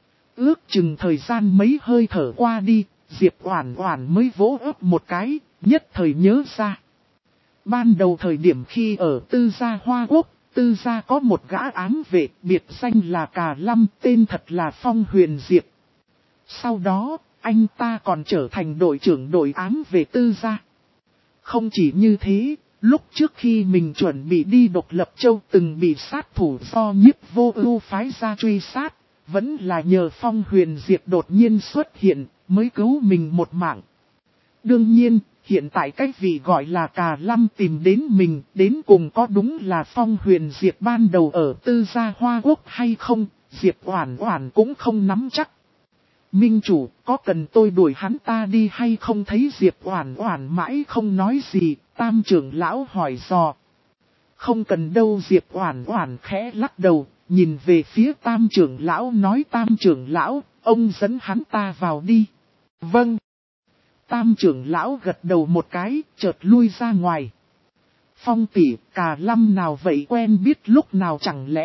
Ước chừng thời gian mấy hơi thở qua đi, Diệp Oản Oản mới vỗ ấp một cái, nhất thời nhớ ra. Ban đầu thời điểm khi ở Tư Gia Hoa Quốc, Tư Gia có một gã ám vệ, biệt danh là Cà Lâm, tên thật là Phong Huyền Diệp. Sau đó, anh ta còn trở thành đội trưởng đội ám vệ Tư Gia. Không chỉ như thế, lúc trước khi mình chuẩn bị đi Độc Lập Châu từng bị sát thủ do Nhiếp Vô Ưu phái ra truy sát, vẫn là nhờ Phong Huyền Diệp đột nhiên xuất hiện, mới cứu mình một mạng. Đương nhiên, hiện tại cái vị gọi là Cà Lâm tìm đến mình, đến cùng có đúng là Phong Huyền Diệp ban đầu ở Tư Gia Hoa Quốc hay không, Diệp Oản Oản cũng không nắm chắc. Minh chủ, có cần tôi đuổi hắn ta đi hay không? Thấy Diệp Oản Oản mãi không nói gì, Tam trưởng lão hỏi dò. Không cần đâu, Diệp Oản Oản khẽ lắc đầu, nhìn về phía Tam trưởng lão nói: Tam trưởng lão, ông dẫn hắn ta vào đi. Vâng. Tam trưởng lão gật đầu một cái, chợt lui ra ngoài. Phong tỷ, Cà Lâm nào vậy, quen biết lúc nào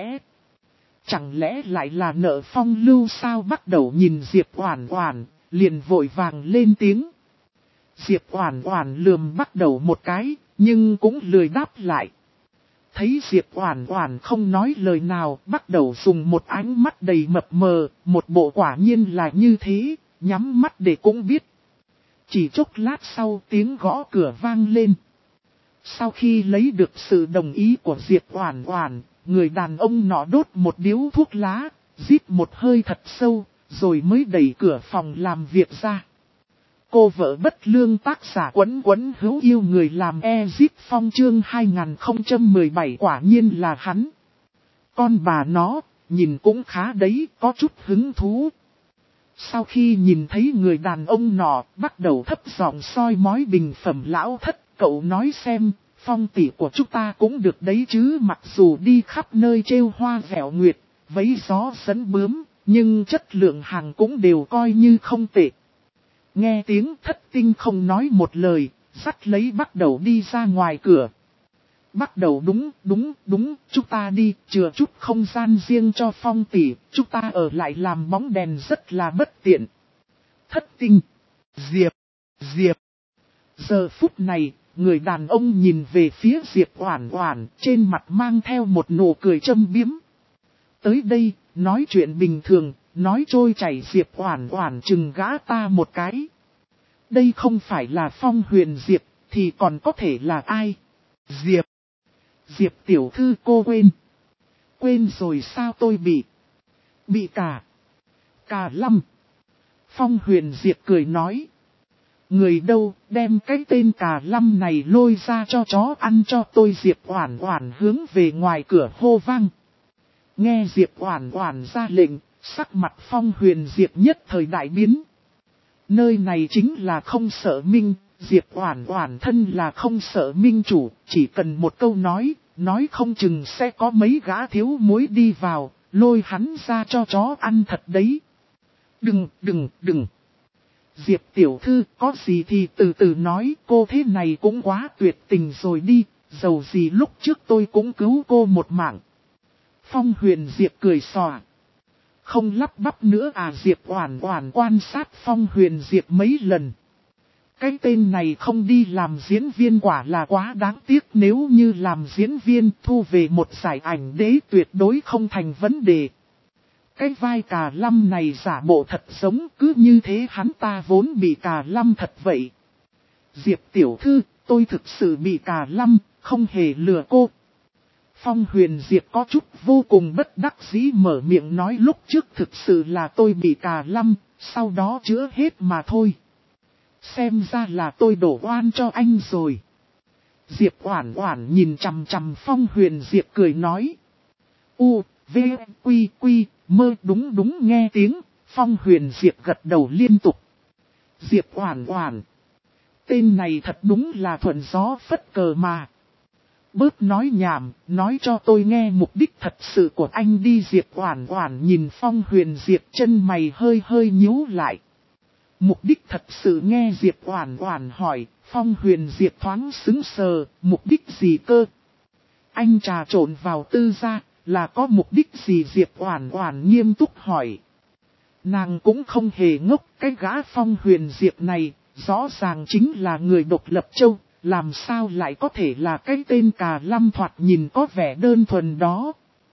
Chẳng lẽ lại là nợ Phong Lưu sao? Bắt đầu nhìn Diệp Oản Oản, liền vội vàng lên tiếng. Diệp Oản Oản lườm Bắt Đầu một cái, nhưng cũng lười đáp lại. Thấy Diệp Oản Oản không nói lời nào, Bắt Đầu dùng một ánh mắt đầy mập mờ, một bộ quả nhiên là như thế, nhắm mắt để cũng biết. Chỉ chốc lát sau tiếng gõ cửa vang lên. Sau khi lấy được sự đồng ý của Diệp Oản Oản, người đàn ông nọ đốt một điếu thuốc lá, rít một hơi thật sâu, rồi mới đẩy cửa phòng làm việc ra. Cô vợ bất lương, tác giả Quấn Quấn hữu yêu, người làm Ezip Phong, chương 2017 quả nhiên là hắn. Con bà nó, nhìn cũng khá đấy, có chút hứng thú. Sau khi nhìn thấy người đàn ông nọ, Bắt Đầu thấp giọng soi mói bình phẩm lão thất, cậu nói xem, Phong tỷ của chúng ta cũng được đấy chứ, mặc dù đi khắp nơi trêu hoa vẻo nguyệt, vấy gió dẫn bướm, nhưng chất lượng hàng cũng đều coi như không tệ. Nghe tiếng Thất Tinh không nói một lời, dắt lấy Bắt Đầu đi ra ngoài cửa. Bắt Đầu đúng, chúng ta đi, chừa chút không gian riêng cho Phong tỷ, chúng ta ở lại làm bóng đèn rất là bất tiện. Thất Tinh, Diệp. Giờ phút này, người đàn ông nhìn về phía Diệp Oản Oản, trên mặt mang theo một nụ cười châm biếm. Tới đây, nói chuyện bình thường, nói trôi chảy. Diệp Oản Oản chừng gã ta một cái. Đây không phải là Phong Huyền Diệp, thì còn có thể là ai? Diệp tiểu thư, cô quên rồi sao? Tôi bị Cà Lâm. Phong Huyền Diệp cười nói. Người đâu, đem cái tên Cà Lâm này lôi ra cho chó ăn cho tôi. Diệp Oản Oản hướng về ngoài cửa hô vang. Nghe Diệp Oản Oản ra lệnh, sắc mặt Phong Huyền Diệp nhất thời đại biến. Nơi này chính là Không Sợ Minh, Diệp Oản Oản thân là Không Sợ Minh chủ, chỉ cần một câu nói không chừng sẽ có mấy gã thiếu muối đi vào, lôi hắn ra cho chó ăn thật đấy. Đừng. Diệp tiểu thư, có gì thì từ từ nói, cô thế này cũng quá tuyệt tình rồi đi, dầu gì lúc trước tôi cũng cứu cô một mạng. Phong Huyền Diệp cười xòa. Không lắp bắp nữa à? Diệp Oản Oản quan sát Phong Huyền Diệp mấy lần. Cái tên này không đi làm diễn viên quả là quá đáng tiếc, nếu như làm diễn viên thu về một giải ảnh đế tuyệt đối không thành vấn đề. Cái vai Cà Lâm này giả bộ thật giống, cứ như thế hắn ta vốn bị Cà Lâm thật vậy. Diệp tiểu thư, tôi thực sự bị Cà Lâm, không hề lừa cô. Phong Huyền Diệp có chút vô cùng bất đắc dĩ mở miệng nói, lúc trước thực sự là tôi bị Cà Lâm, sau đó chữa hết mà thôi. Xem ra là tôi đổ oan cho anh rồi. Diệp Oản Oản nhìn chằm chằm Phong Huyền Diệp cười nói. V, Quy, Mơ. Đúng, nghe tiếng, Phong Huyền Diệp gật đầu liên tục. Diệp Oản Oản. Tên này thật đúng là thuận gió phất cờ mà. Bớt nói nhảm, nói cho tôi nghe mục đích thật sự của anh đi. Diệp Oản Oản nhìn Phong Huyền Diệp, chân mày hơi nhíu lại. Mục đích thật sự? Nghe Diệp Oản Oản hỏi, Phong Huyền Diệp thoáng sững sờ, mục đích gì cơ? Anh trà trộn vào tư gia, là có mục đích gì? Diệp Oản Oản nghiêm túc hỏi. Nàng cũng không hề ngốc, cái gã Phong Huyền Diệp này, rõ ràng chính là người độc lập châu, làm sao lại có thể là cái tên Cà Lâm thoạt nhìn có vẻ đơn thuần đó.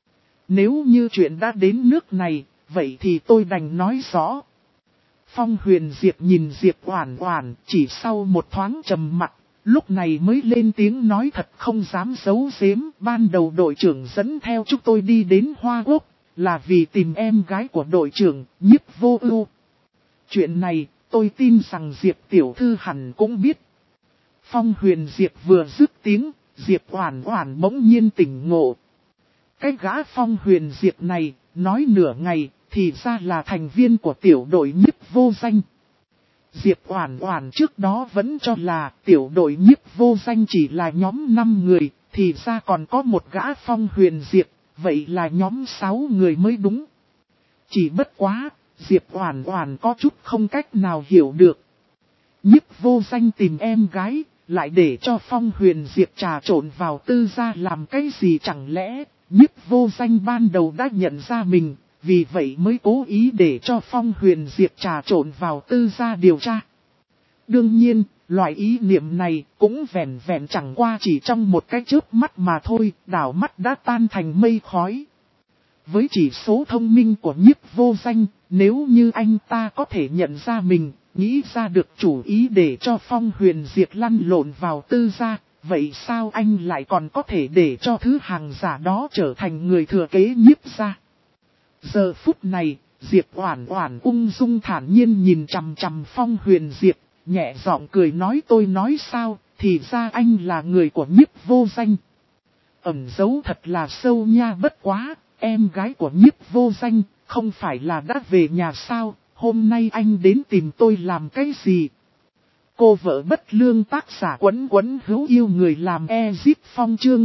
Nếu như chuyện đã đến nước này, vậy thì tôi đành nói rõ. Phong Huyền Diệp nhìn Diệp Oản Oản, chỉ sau một thoáng trầm mặc, lúc này mới lên tiếng nói thật không dám giấu giếm. Ban đầu đội trưởng dẫn theo chúng tôi đi đến Hoa Quốc, là vì tìm em gái của đội trưởng, Nhiếp Vô Ưu. Chuyện này, tôi tin rằng Diệp tiểu thư hẳn cũng biết. Phong Huyền Diệp vừa dứt tiếng, Diệp Oản Oản bỗng nhiên tỉnh ngộ. Cái gã Phong Huyền Diệp này, nói nửa ngày, thì ra là thành viên của tiểu đội nhiếp vô danh. Diệp Oản Oản trước đó vẫn cho là tiểu đội nhiếp vô danh chỉ là nhóm 5 người, thì ra còn có một gã Phong Huyền Diệp, vậy là nhóm 6 người mới đúng. Chỉ bất quá, Diệp Oản Oản có chút không cách nào hiểu được. Nhiếp vô danh tìm em gái, lại để cho Phong Huyền Diệp trà trộn vào tư gia làm cái gì chẳng lẽ, nhiếp vô danh ban đầu đã nhận ra mình, vì vậy mới cố ý để cho Phong Huyền Diệp trà trộn vào tư gia điều tra. Đương nhiên, loại ý niệm này cũng vẹn vẹn chẳng qua chỉ trong một cái chớp mắt mà thôi, đảo mắt đã tan thành mây khói. Với chỉ số thông minh của nhiếp vô danh, nếu như anh ta có thể nhận ra mình, nghĩ ra được chủ ý để cho Phong Huyền Diệp lăn lộn vào tư gia, vậy sao anh lại còn có thể để cho thứ hàng giả đó trở thành người thừa kế nhiếp gia? Giờ phút này, Diệp Oản Oản ung dung thản nhiên nhìn chằm chằm Phong Huyền Diệp, nhẹ giọng cười nói tôi nói sao, thì ra anh là người của nhiếp vô danh. Ẩn giấu thật là sâu nha, bất quá, em gái của nhiếp vô danh, không phải là đã về nhà sao, hôm nay anh đến tìm tôi làm cái gì? Cô vợ bất lương tác giả Quấn Quấn hữu yêu người làm Ezip Phong chương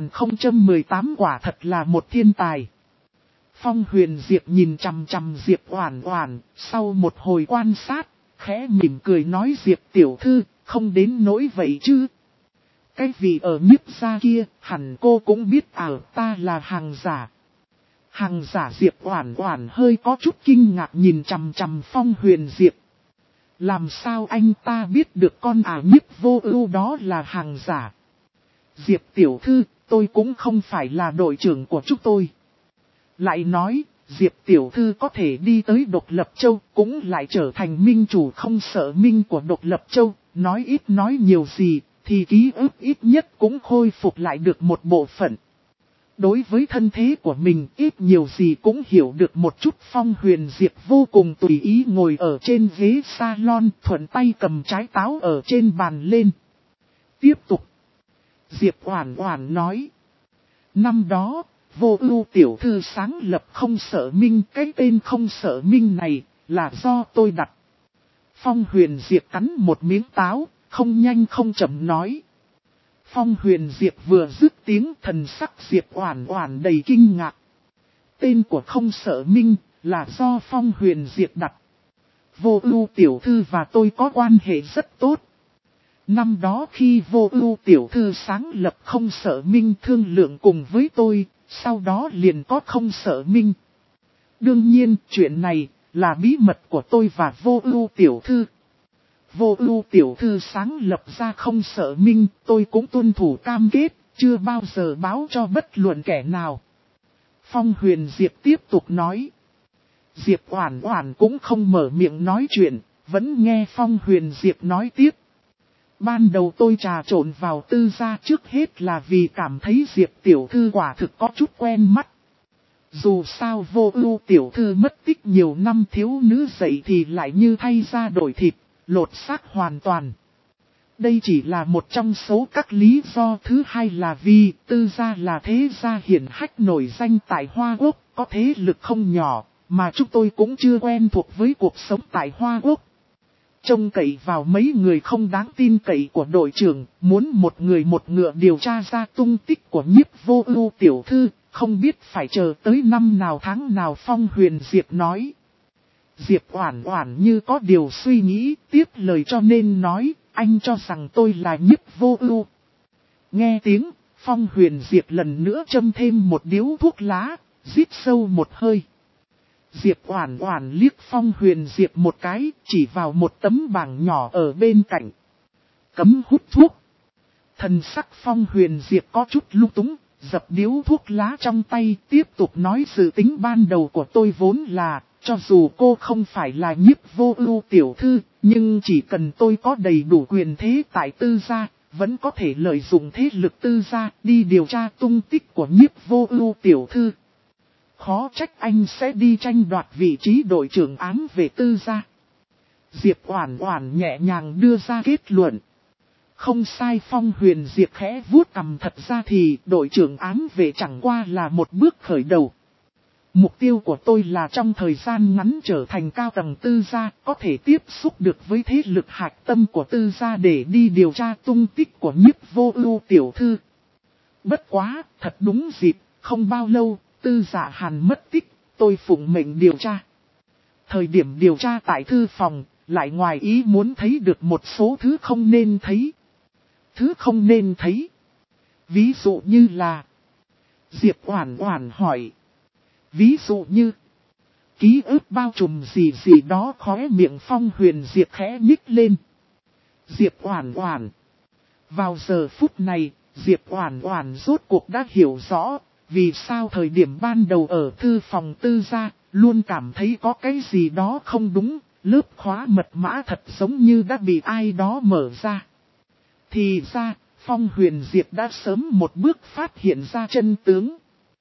2018 quả thật là một thiên tài. Phong Huyền Diệp nhìn chằm chằm Diệp Oản Oản, sau một hồi quan sát, khẽ mỉm cười nói Diệp tiểu thư, không đến nỗi vậy chứ. Cái vị ở nhiếp gia kia, hẳn cô cũng biết ta là hàng giả. Hàng giả Diệp Oản Oản hơi có chút kinh ngạc nhìn chằm chằm Phong Huyền Diệp. Làm sao anh ta biết được con nhiếp vô ưu đó là hàng giả? Diệp tiểu thư, tôi cũng không phải là đội trưởng của chúng tôi. Lại nói, Diệp tiểu thư có thể đi tới Độc Lập Châu, cũng lại trở thành minh chủ không sợ minh của Độc Lập Châu, nói ít nói nhiều gì, thì ký ức ít nhất cũng khôi phục lại được một bộ phận. Đối với thân thế của mình ít nhiều gì cũng hiểu được một chút. Phong Huyền Diệp vô cùng tùy ý ngồi ở trên ghế salon, thuận tay cầm trái táo ở trên bàn lên. Tiếp tục. Diệp Oản Oản nói. Năm đó, Vô Ưu tiểu thư sáng lập Không Sợ Minh, cái tên Không Sợ Minh này là do tôi đặt. Phong Huyền Diệp cắn một miếng táo, không nhanh không chậm nói. Phong Huyền Diệp vừa dứt tiếng, thần sắc Diệp Oản Oản đầy kinh ngạc. Tên của Không Sợ Minh là do Phong Huyền Diệp đặt. Vô Ưu tiểu thư và tôi có quan hệ rất tốt. Năm đó khi Vô Ưu tiểu thư sáng lập Không Sợ Minh thương lượng cùng với tôi, sau đó liền có Không Sợ Minh. Đương nhiên, chuyện này là bí mật của tôi và Vô Ưu tiểu thư. Vô Ưu tiểu thư sáng lập ra Không Sợ Minh, tôi cũng tuân thủ cam kết, chưa bao giờ báo cho bất luận kẻ nào. Phong Huyền Diệp tiếp tục nói. Diệp Oản Oản cũng không mở miệng nói chuyện, vẫn nghe Phong Huyền Diệp nói tiếp. Ban đầu tôi trà trộn vào tư gia trước hết là vì cảm thấy Diệp tiểu thư quả thực có chút quen mắt. Dù sao Vô Ưu tiểu thư mất tích nhiều năm, thiếu nữ dậy thì lại như thay da đổi thịt, lột xác hoàn toàn. Đây chỉ là một trong số các lý do. Thứ hai là vì tư gia là thế gia hiển hách nổi danh tại Hoa Quốc, có thế lực không nhỏ, mà chúng tôi cũng chưa quen thuộc với cuộc sống tại Hoa Quốc. Trông cậy vào mấy người không đáng tin cậy của đội trưởng, muốn một người một ngựa điều tra ra tung tích của nhiếp Vô Ưu tiểu thư, không biết phải chờ tới năm nào tháng nào. Phong Huyền Diệp nói. Diệp Oản Oản như có điều suy nghĩ, tiếp lời cho nên nói, anh cho rằng tôi là nhiếp Vô Ưu. Nghe tiếng, Phong Huyền Diệp lần nữa châm thêm một điếu thuốc lá, rít sâu một hơi. Diệp Oản Oản liếc Phong Huyền Diệp một cái, chỉ vào một tấm bảng nhỏ ở bên cạnh. Cấm hút thuốc. Thần sắc Phong Huyền Diệp có chút lung túng, dập điếu thuốc lá trong tay, tiếp tục nói dự tính ban đầu của tôi vốn là, cho dù cô không phải là nhiếp Vô Ưu tiểu thư, nhưng chỉ cần tôi có đầy đủ quyền thế tại tư gia, vẫn có thể lợi dụng thế lực tư gia đi điều tra tung tích của nhiếp Vô Ưu tiểu thư. Khó trách anh sẽ đi tranh đoạt vị trí đội trưởng ám vệ tư gia. Diệp Oản Oản nhẹ nhàng đưa ra kết luận. Không sai. Phong Huyền Diệp khẽ vuốt cằm, thật ra thì đội trưởng ám vệ chẳng qua là một bước khởi đầu. Mục tiêu của tôi là trong thời gian ngắn trở thành cao tầng Tư gia, có thể tiếp xúc được với thế lực hạch tâm của Tư gia để đi điều tra tung tích của Nhiếp Vô Ưu tiểu thư. Bất quá, thật đúng dịp, không bao lâu, Tư Dạ Hàn mất tích, tôi phụng mệnh điều tra. Thời điểm điều tra tại thư phòng, lại ngoài ý muốn thấy được một số thứ không nên thấy. Thứ không nên thấy. Ví dụ như là... Diệp Oản Oản hỏi. Ví dụ như... Ký ức bao trùm gì gì đó, khóe miệng Phong Huyền Diệp khẽ nhích lên. Diệp Oản Oản. Vào giờ phút này, Diệp Oản Oản rốt cuộc đã hiểu rõ, vì sao thời điểm ban đầu ở thư phòng Tư gia, luôn cảm thấy có cái gì đó không đúng, lớp khóa mật mã thật giống như đã bị ai đó mở ra. Thì ra, Phong Huyền Diệp đã sớm một bước phát hiện ra chân tướng.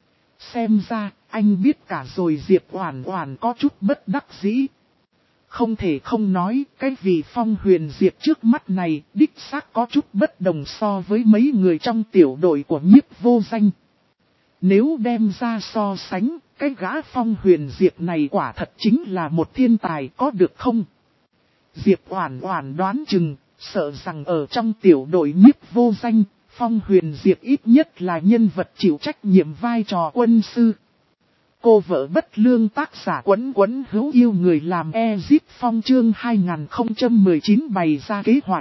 Xem ra, anh biết cả rồi. Diệp Oản Oản có chút bất đắc dĩ. Không thể không nói, cái vị Phong Huyền Diệp trước mắt này, đích xác có chút bất đồng so với mấy người trong tiểu đội của Nhiếp Vô Danh. Nếu đem ra so sánh, cái gã Phong Huyền Diệp này quả thật chính là một thiên tài, có được không? Diệp Oản Oản đoán chừng, sợ rằng ở trong tiểu đội Nhiếp Vô Danh, Phong Huyền Diệp ít nhất là nhân vật chịu trách nhiệm vai trò quân sư. Cô vợ bất lương tác giả Quấn Quấn hữu yêu người làm Ezip Phong chương 2019 bày ra kế hoạch.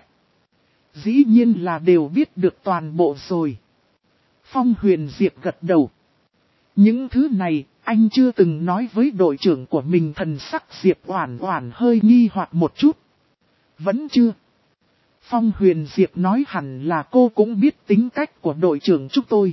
Dĩ nhiên là đều biết được toàn bộ rồi. Phong Huyền Diệp gật đầu. Những thứ này, anh chưa từng nói với đội trưởng của mình. Thần sắc Diệp Oản Oản hơi nghi hoặc một chút. Vẫn chưa. Phong Huyền Diệp nói hẳn là cô cũng biết tính cách của đội trưởng chúng tôi.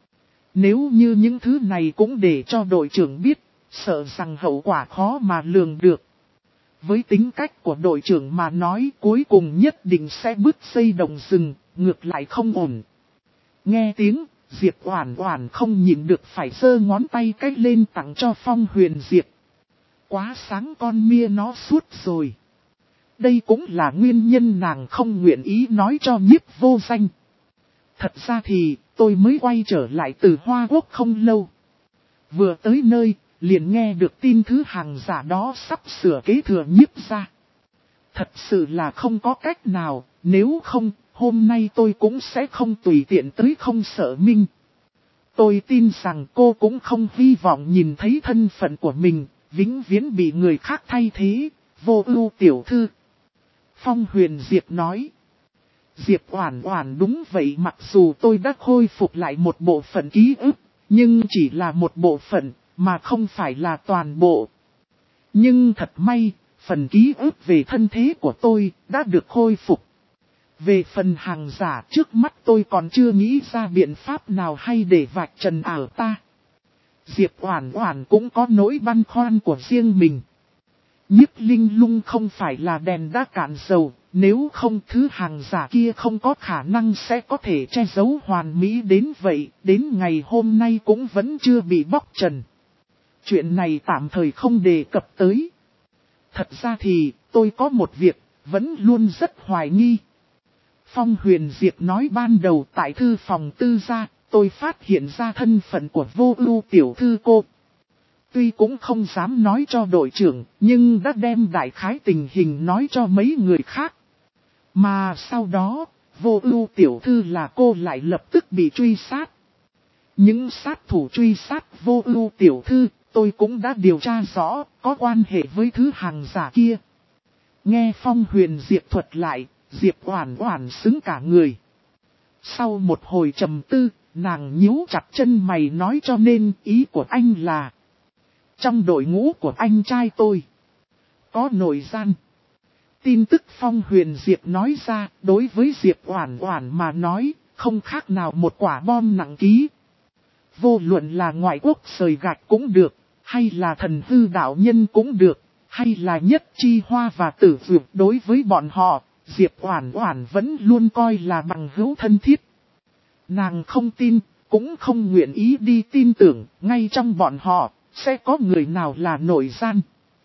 Nếu như những thứ này cũng để cho đội trưởng biết, sợ rằng hậu quả khó mà lường được. Với tính cách của đội trưởng mà nói, cuối cùng nhất định sẽ bứt dây động rừng, ngược lại không ổn. Nghe tiếng, Diệp Oản Oản không nhịn được phải giơ ngón tay cái lên tặng cho Phong Huyền Diệp. Quá sáng con mia nó suốt rồi. Đây cũng là nguyên nhân nàng không nguyện ý nói cho Nhiếp Vô Danh. Thật ra thì, tôi mới quay trở lại từ Hoa Quốc không lâu. Vừa tới nơi, liền nghe được tin thứ hàng giả đó sắp sửa kế thừa Nhiếp gia. Thật sự là không có cách nào, nếu không, hôm nay tôi cũng sẽ không tùy tiện tới Không Sợ Minh. Tôi tin rằng cô cũng không hy vọng nhìn thấy thân phận của mình, vĩnh viễn bị người khác thay thế. Vô Ưu tiểu thư. Phong Huyền Diệp nói. Diệp Oản Oản đúng vậy, mặc dù tôi đã khôi phục lại một bộ phận ký ức, nhưng chỉ là một bộ phận, mà không phải là toàn bộ. Nhưng thật may, phần ký ức về thân thế của tôi đã được khôi phục. Về phần hàng giả trước mắt tôi còn chưa nghĩ ra biện pháp nào hay để vạch trần ảo ta. Diệp Oản Oản cũng có nỗi băn khoăn của riêng mình. Nhiếp Linh Lung không phải là đèn đã cạn dầu, nếu không thứ hàng giả kia không có khả năng sẽ có thể che giấu hoàn mỹ đến vậy, đến ngày hôm nay cũng vẫn chưa bị bóc trần. Chuyện này tạm thời không đề cập tới. Thật ra thì, tôi có một việc, vẫn luôn rất hoài nghi. Phong Huyền Diệp nói ban đầu tại thư phòng Tư gia, tôi phát hiện ra thân phận của Vô Ưu tiểu thư cô. Tuy cũng không dám nói cho đội trưởng, nhưng đã đem đại khái tình hình nói cho mấy người khác. Mà sau đó, Vô Ưu tiểu thư là cô lại lập tức bị truy sát. Những sát thủ truy sát Vô Ưu tiểu thư, tôi cũng đã điều tra rõ, có quan hệ với thứ hàng giả kia. Nghe Phong Huyền Diệp thuật lại, Diệp Oản Oản sững cả người. Sau một hồi trầm tư, nàng nhíu chặt chân mày nói cho nên ý của anh là... Trong đội ngũ của anh trai tôi, có nội gian. Tin tức Phong Huyền Diệp nói ra, đối với Diệp Oản Oản mà nói, không khác nào một quả bom nặng ký. Vô luận là ngoại quốc sời gạch cũng được, hay là thần hư đạo nhân cũng được, hay là Nhất Chi Hoa và Tử Dược, đối với bọn họ, Diệp Oản Oản vẫn luôn coi là bằng hữu thân thiết. Nàng không tin, cũng không nguyện ý đi tin tưởng, ngay trong bọn họ, sẽ có người nào là nội gian.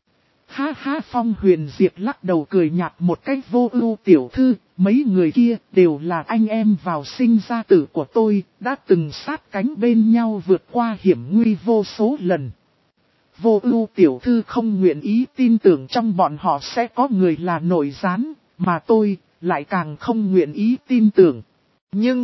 Ha ha, Phong Huyền Diệp lắc đầu cười nhạt một cách. Vô Ưu tiểu thư, mấy người kia đều là anh em vào sinh ra tử của tôi, đã từng sát cánh bên nhau vượt qua hiểm nguy vô số lần. Vô Ưu tiểu thư không nguyện ý tin tưởng trong bọn họ sẽ có người là nội gián, mà tôi lại càng không nguyện ý tin tưởng. Nhưng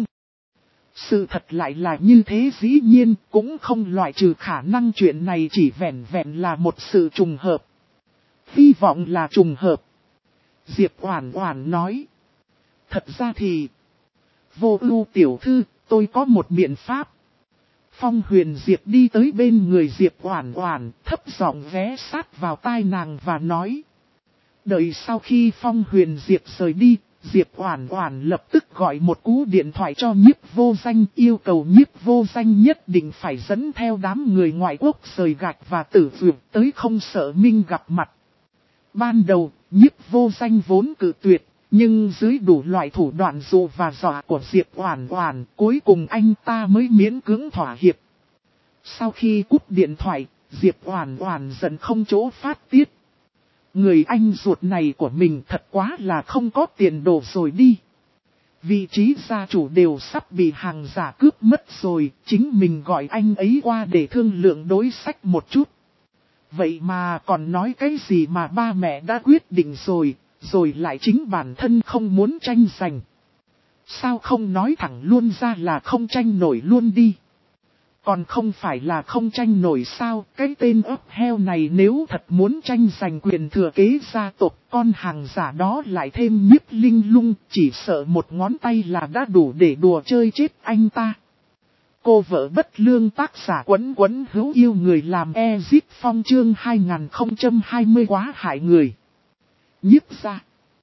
sự thật lại là như thế, dĩ nhiên cũng không loại trừ khả năng chuyện này chỉ vẹn vẹn là một sự trùng hợp. Hy vọng là trùng hợp. Diệp Oản Oản nói. Thật ra thì, Vô Ưu tiểu thư, tôi có một biện pháp. Phong Huyền Diệp đi tới bên người Diệp Oản Oản, thấp giọng ghé sát vào tai nàng và nói. Đợi sau khi Phong Huyền Diệp rời đi, Diệp Oản Oản lập tức gọi một cú điện thoại cho Nhiếp Vô Danh, yêu cầu Nhiếp Vô Danh nhất định phải dẫn theo đám người ngoại quốc rời gạch và Tử Dược tới Không Sợ Minh gặp mặt. Ban đầu, Nhiếp Vô Danh vốn cự tuyệt, nhưng dưới đủ loại thủ đoạn dụ và dọa của Diệp Oản Oản, cuối cùng anh ta mới miễn cưỡng thỏa hiệp. Sau khi cúp điện thoại, Diệp Oản Oản giận không chỗ phát tiết. Người anh ruột này của mình thật quá là không có tiền đồ rồi đi. Vị trí gia chủ đều sắp bị hàng giả cướp mất rồi, chính mình gọi anh ấy qua để thương lượng đối sách một chút. Vậy mà còn nói cái gì mà ba mẹ đã quyết định rồi lại chính bản thân không muốn tranh giành. Sao không nói thẳng luôn ra là không tranh nổi luôn đi. Còn không phải là không tranh nổi sao, cái tên ấp heo này nếu thật muốn tranh giành quyền thừa kế gia tộc, con hàng giả đó lại thêm Nhiếp Linh Lung, chỉ sợ một ngón tay là đã đủ để đùa chơi chết anh ta. Cô vợ bất lương, tác giả Quấn Quấn hữu yêu, người làm Ezip Phong, chương 2020 quá hại người. Nhiếp ra.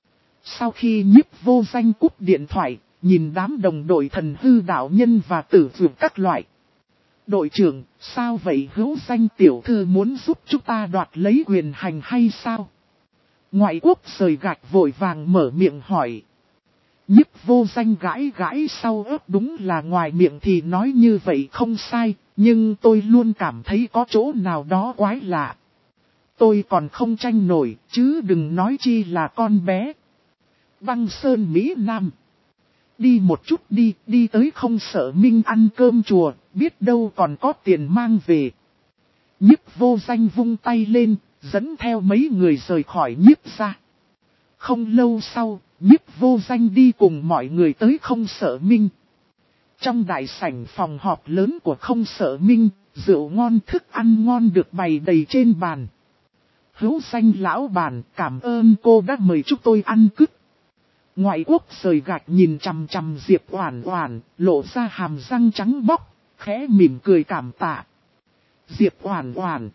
Sau khi Nhiếp Vô Danh cúp điện thoại, nhìn đám đồng đội Thần Hư đạo nhân và Tử Dược các loại. Đội trưởng, sao vậy, Hữu Danh tiểu thư muốn giúp chúng ta đoạt lấy quyền hành hay sao? Ngoại quốc rời gạch vội vàng mở miệng hỏi. Nhiếp Vô Danh gãi gãi sau ớt, đúng là ngoài miệng thì nói như vậy không sai, nhưng tôi luôn cảm thấy có chỗ nào đó quái lạ. Tôi còn không tranh nổi, chứ đừng nói chi là con bé. Băng Sơn Mỹ Nam. Đi một chút đi tới Không Sợ Minh ăn cơm chùa, biết đâu còn có tiền mang về. Nhiếp Vô Danh vung tay lên, dẫn theo mấy người rời khỏi nhiếp ra. Không lâu sau, Nhiếp Vô Danh đi cùng mọi người tới Không Sợ Minh. Trong đại sảnh phòng họp lớn của Không Sợ Minh, rượu ngon thức ăn ngon được bày đầy trên bàn. Hữu Danh lão bản, cảm ơn cô đã mời chúng tôi ăn cứt. Ngoại quốc rời gạch nhìn chằm chằm Diệp Oản Oản, lộ ra hàm răng trắng bóc, khẽ mỉm cười cảm tạ. Diệp Oản Oản.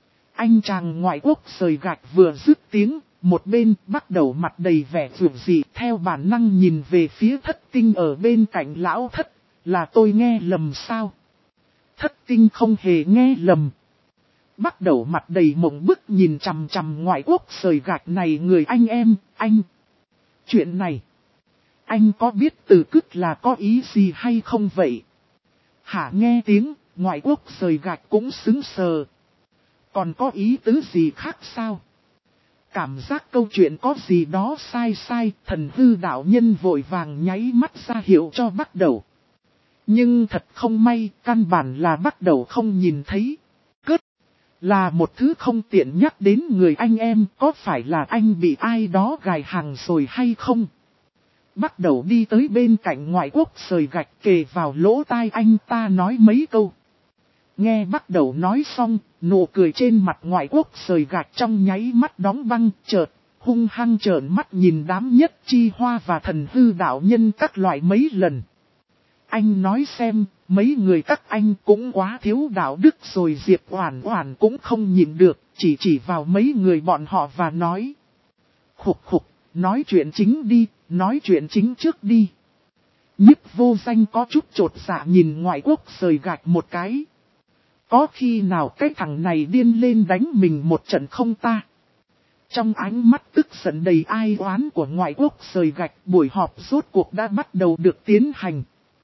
Anh chàng ngoại quốc rời gạch vừa dứt tiếng, một bên bắt đầu mặt đầy vẻ vượt dị, theo bản năng nhìn về phía Thất Tinh ở bên cạnh lão Thất, là tôi nghe lầm sao? Thất Tinh không hề nghe lầm. Bắt đầu mặt đầy mộng bức nhìn chằm chằm ngoại quốc rời gạch này, người anh em, anh. Chuyện này, anh có biết từ cứt là có ý gì hay không vậy? Hả, nghe tiếng, ngoại quốc rời gạch cũng sững sờ. Còn có ý tứ gì khác sao? Cảm giác câu chuyện có gì đó sai, Thần Hư đạo nhân vội vàng nháy mắt ra hiệu cho bắt đầu. Nhưng thật không may, căn bản là bắt đầu không nhìn thấy. Cứt là một thứ không tiện nhắc đến, người anh em, có phải là anh bị ai đó gài hàng rồi hay không? Bắt đầu đi tới bên cạnh ngoại quốc rời gạch, kề vào lỗ tai anh ta nói mấy câu. Nghe bắt đầu nói xong, nụ cười trên mặt ngoại quốc rời gạch trong nháy mắt đóng băng, chợt hung hăng trợn mắt nhìn đám Nhất Chi Hoa và Thần Hư đạo nhân các loại mấy lần. Anh nói xem, mấy người các anh cũng quá thiếu đạo đức rồi. Diệp Oản Oản cũng không nhịn được, chỉ vào mấy người bọn họ và nói. Khục, nói chuyện chính đi, nói chuyện chính trước đi. Nhiếp Vô Danh có chút chột dạ nhìn ngoại quốc rời gạch một cái. Có khi nào cái thằng này điên lên đánh mình một trận không ta? Trong ánh mắt tức giận đầy ai oán của ngoại quốc rời gạch, buổi họp rốt cuộc đã bắt đầu được tiến hành.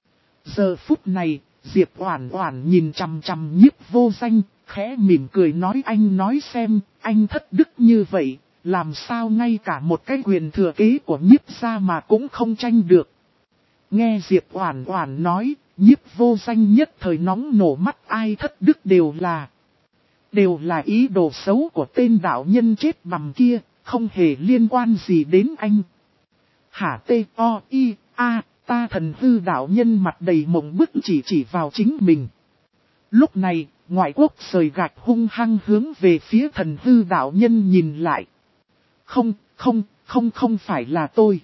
Giờ phút này, Diệp Oản Oản nhìn chằm chằm Nhiếp Vô Danh, khẽ mỉm cười nói, anh nói xem, anh thất đức như vậy, làm sao ngay cả một cái quyền thừa kế của Nhiếp gia mà cũng không tranh được. Nghe Diệp Oản Oản nói, Nhiếp Vô Danh nhất thời nóng nổ mắt, ai thất đức đều là. Đều là ý đồ xấu của tên đạo nhân chết bầm kia, không hề liên quan gì đến anh. Hả T-O-I-A, ta thần hư đạo nhân mặt đầy mộng bức chỉ vào chính mình. Lúc này, ngoại quốc sời gạch hung hăng hướng về phía thần hư đạo nhân nhìn lại. Không phải là tôi.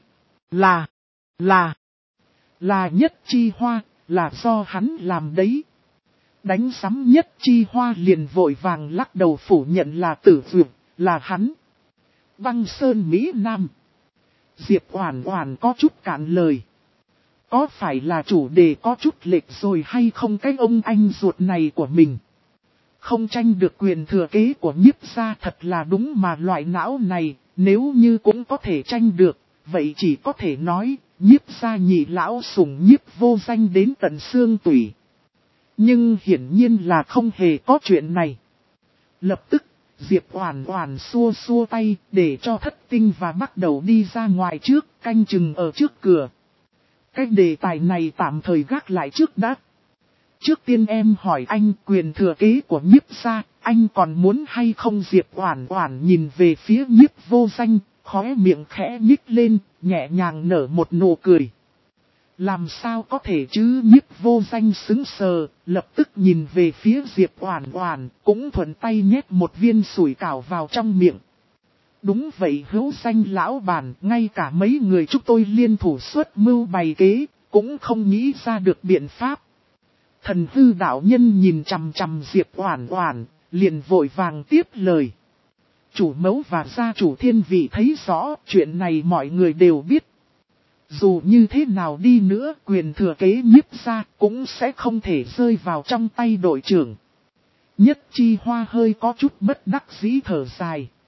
Là Nhất Chi Hoa, là do hắn làm đấy. Đánh sắm Nhất Chi Hoa liền vội vàng lắc đầu phủ nhận là tử vượt, là hắn. Băng Sơn Mỹ Nam. Diệp Oản Oản có chút cạn lời. Có phải là chủ đề có chút lệch rồi hay không cái ông anh ruột này của mình? Không tranh được quyền thừa kế của Nhiếp gia thật là đúng mà loại não này, nếu như cũng có thể tranh được, vậy chỉ có thể nói, Nhiếp gia nhị lão sủng Nhiếp Vô Danh đến tận xương tủy. Nhưng hiển nhiên là không hề có chuyện này. Lập tức, Diệp Oản Oản xua xua tay để cho Thất Tinh và bắt đầu đi ra ngoài trước, canh chừng ở trước cửa. Cái đề tài này tạm thời gác lại trước đã. Trước tiên em hỏi anh quyền thừa kế của Nhiếp gia, anh còn muốn hay không? Diệp Oản Oản nhìn về phía Nhiếp Vô Danh, khóe miệng khẽ nhích lên, nhẹ nhàng nở một nụ cười. Làm sao có thể chứ? Nhiếp Vô Danh sững sờ, lập tức nhìn về phía Diệp Oản Oản, cũng thuận tay nhét một viên sủi cảo vào trong miệng. Đúng vậy Hữu Danh lão bản, ngay cả mấy người chúng tôi liên thủ xuất mưu bày kế, cũng không nghĩ ra được biện pháp. Thần hư đạo nhân nhìn chằm chằm Diệp Oản Oản, liền vội vàng tiếp lời. Chủ mẫu và gia chủ Thiên Vị thấy rõ, chuyện này mọi người đều biết. Dù như thế nào đi nữa, quyền thừa kế Nhiếp gia cũng sẽ không thể rơi vào trong tay đội trưởng. Nhất Chi Hoa hơi có chút bất đắc dĩ thở dài.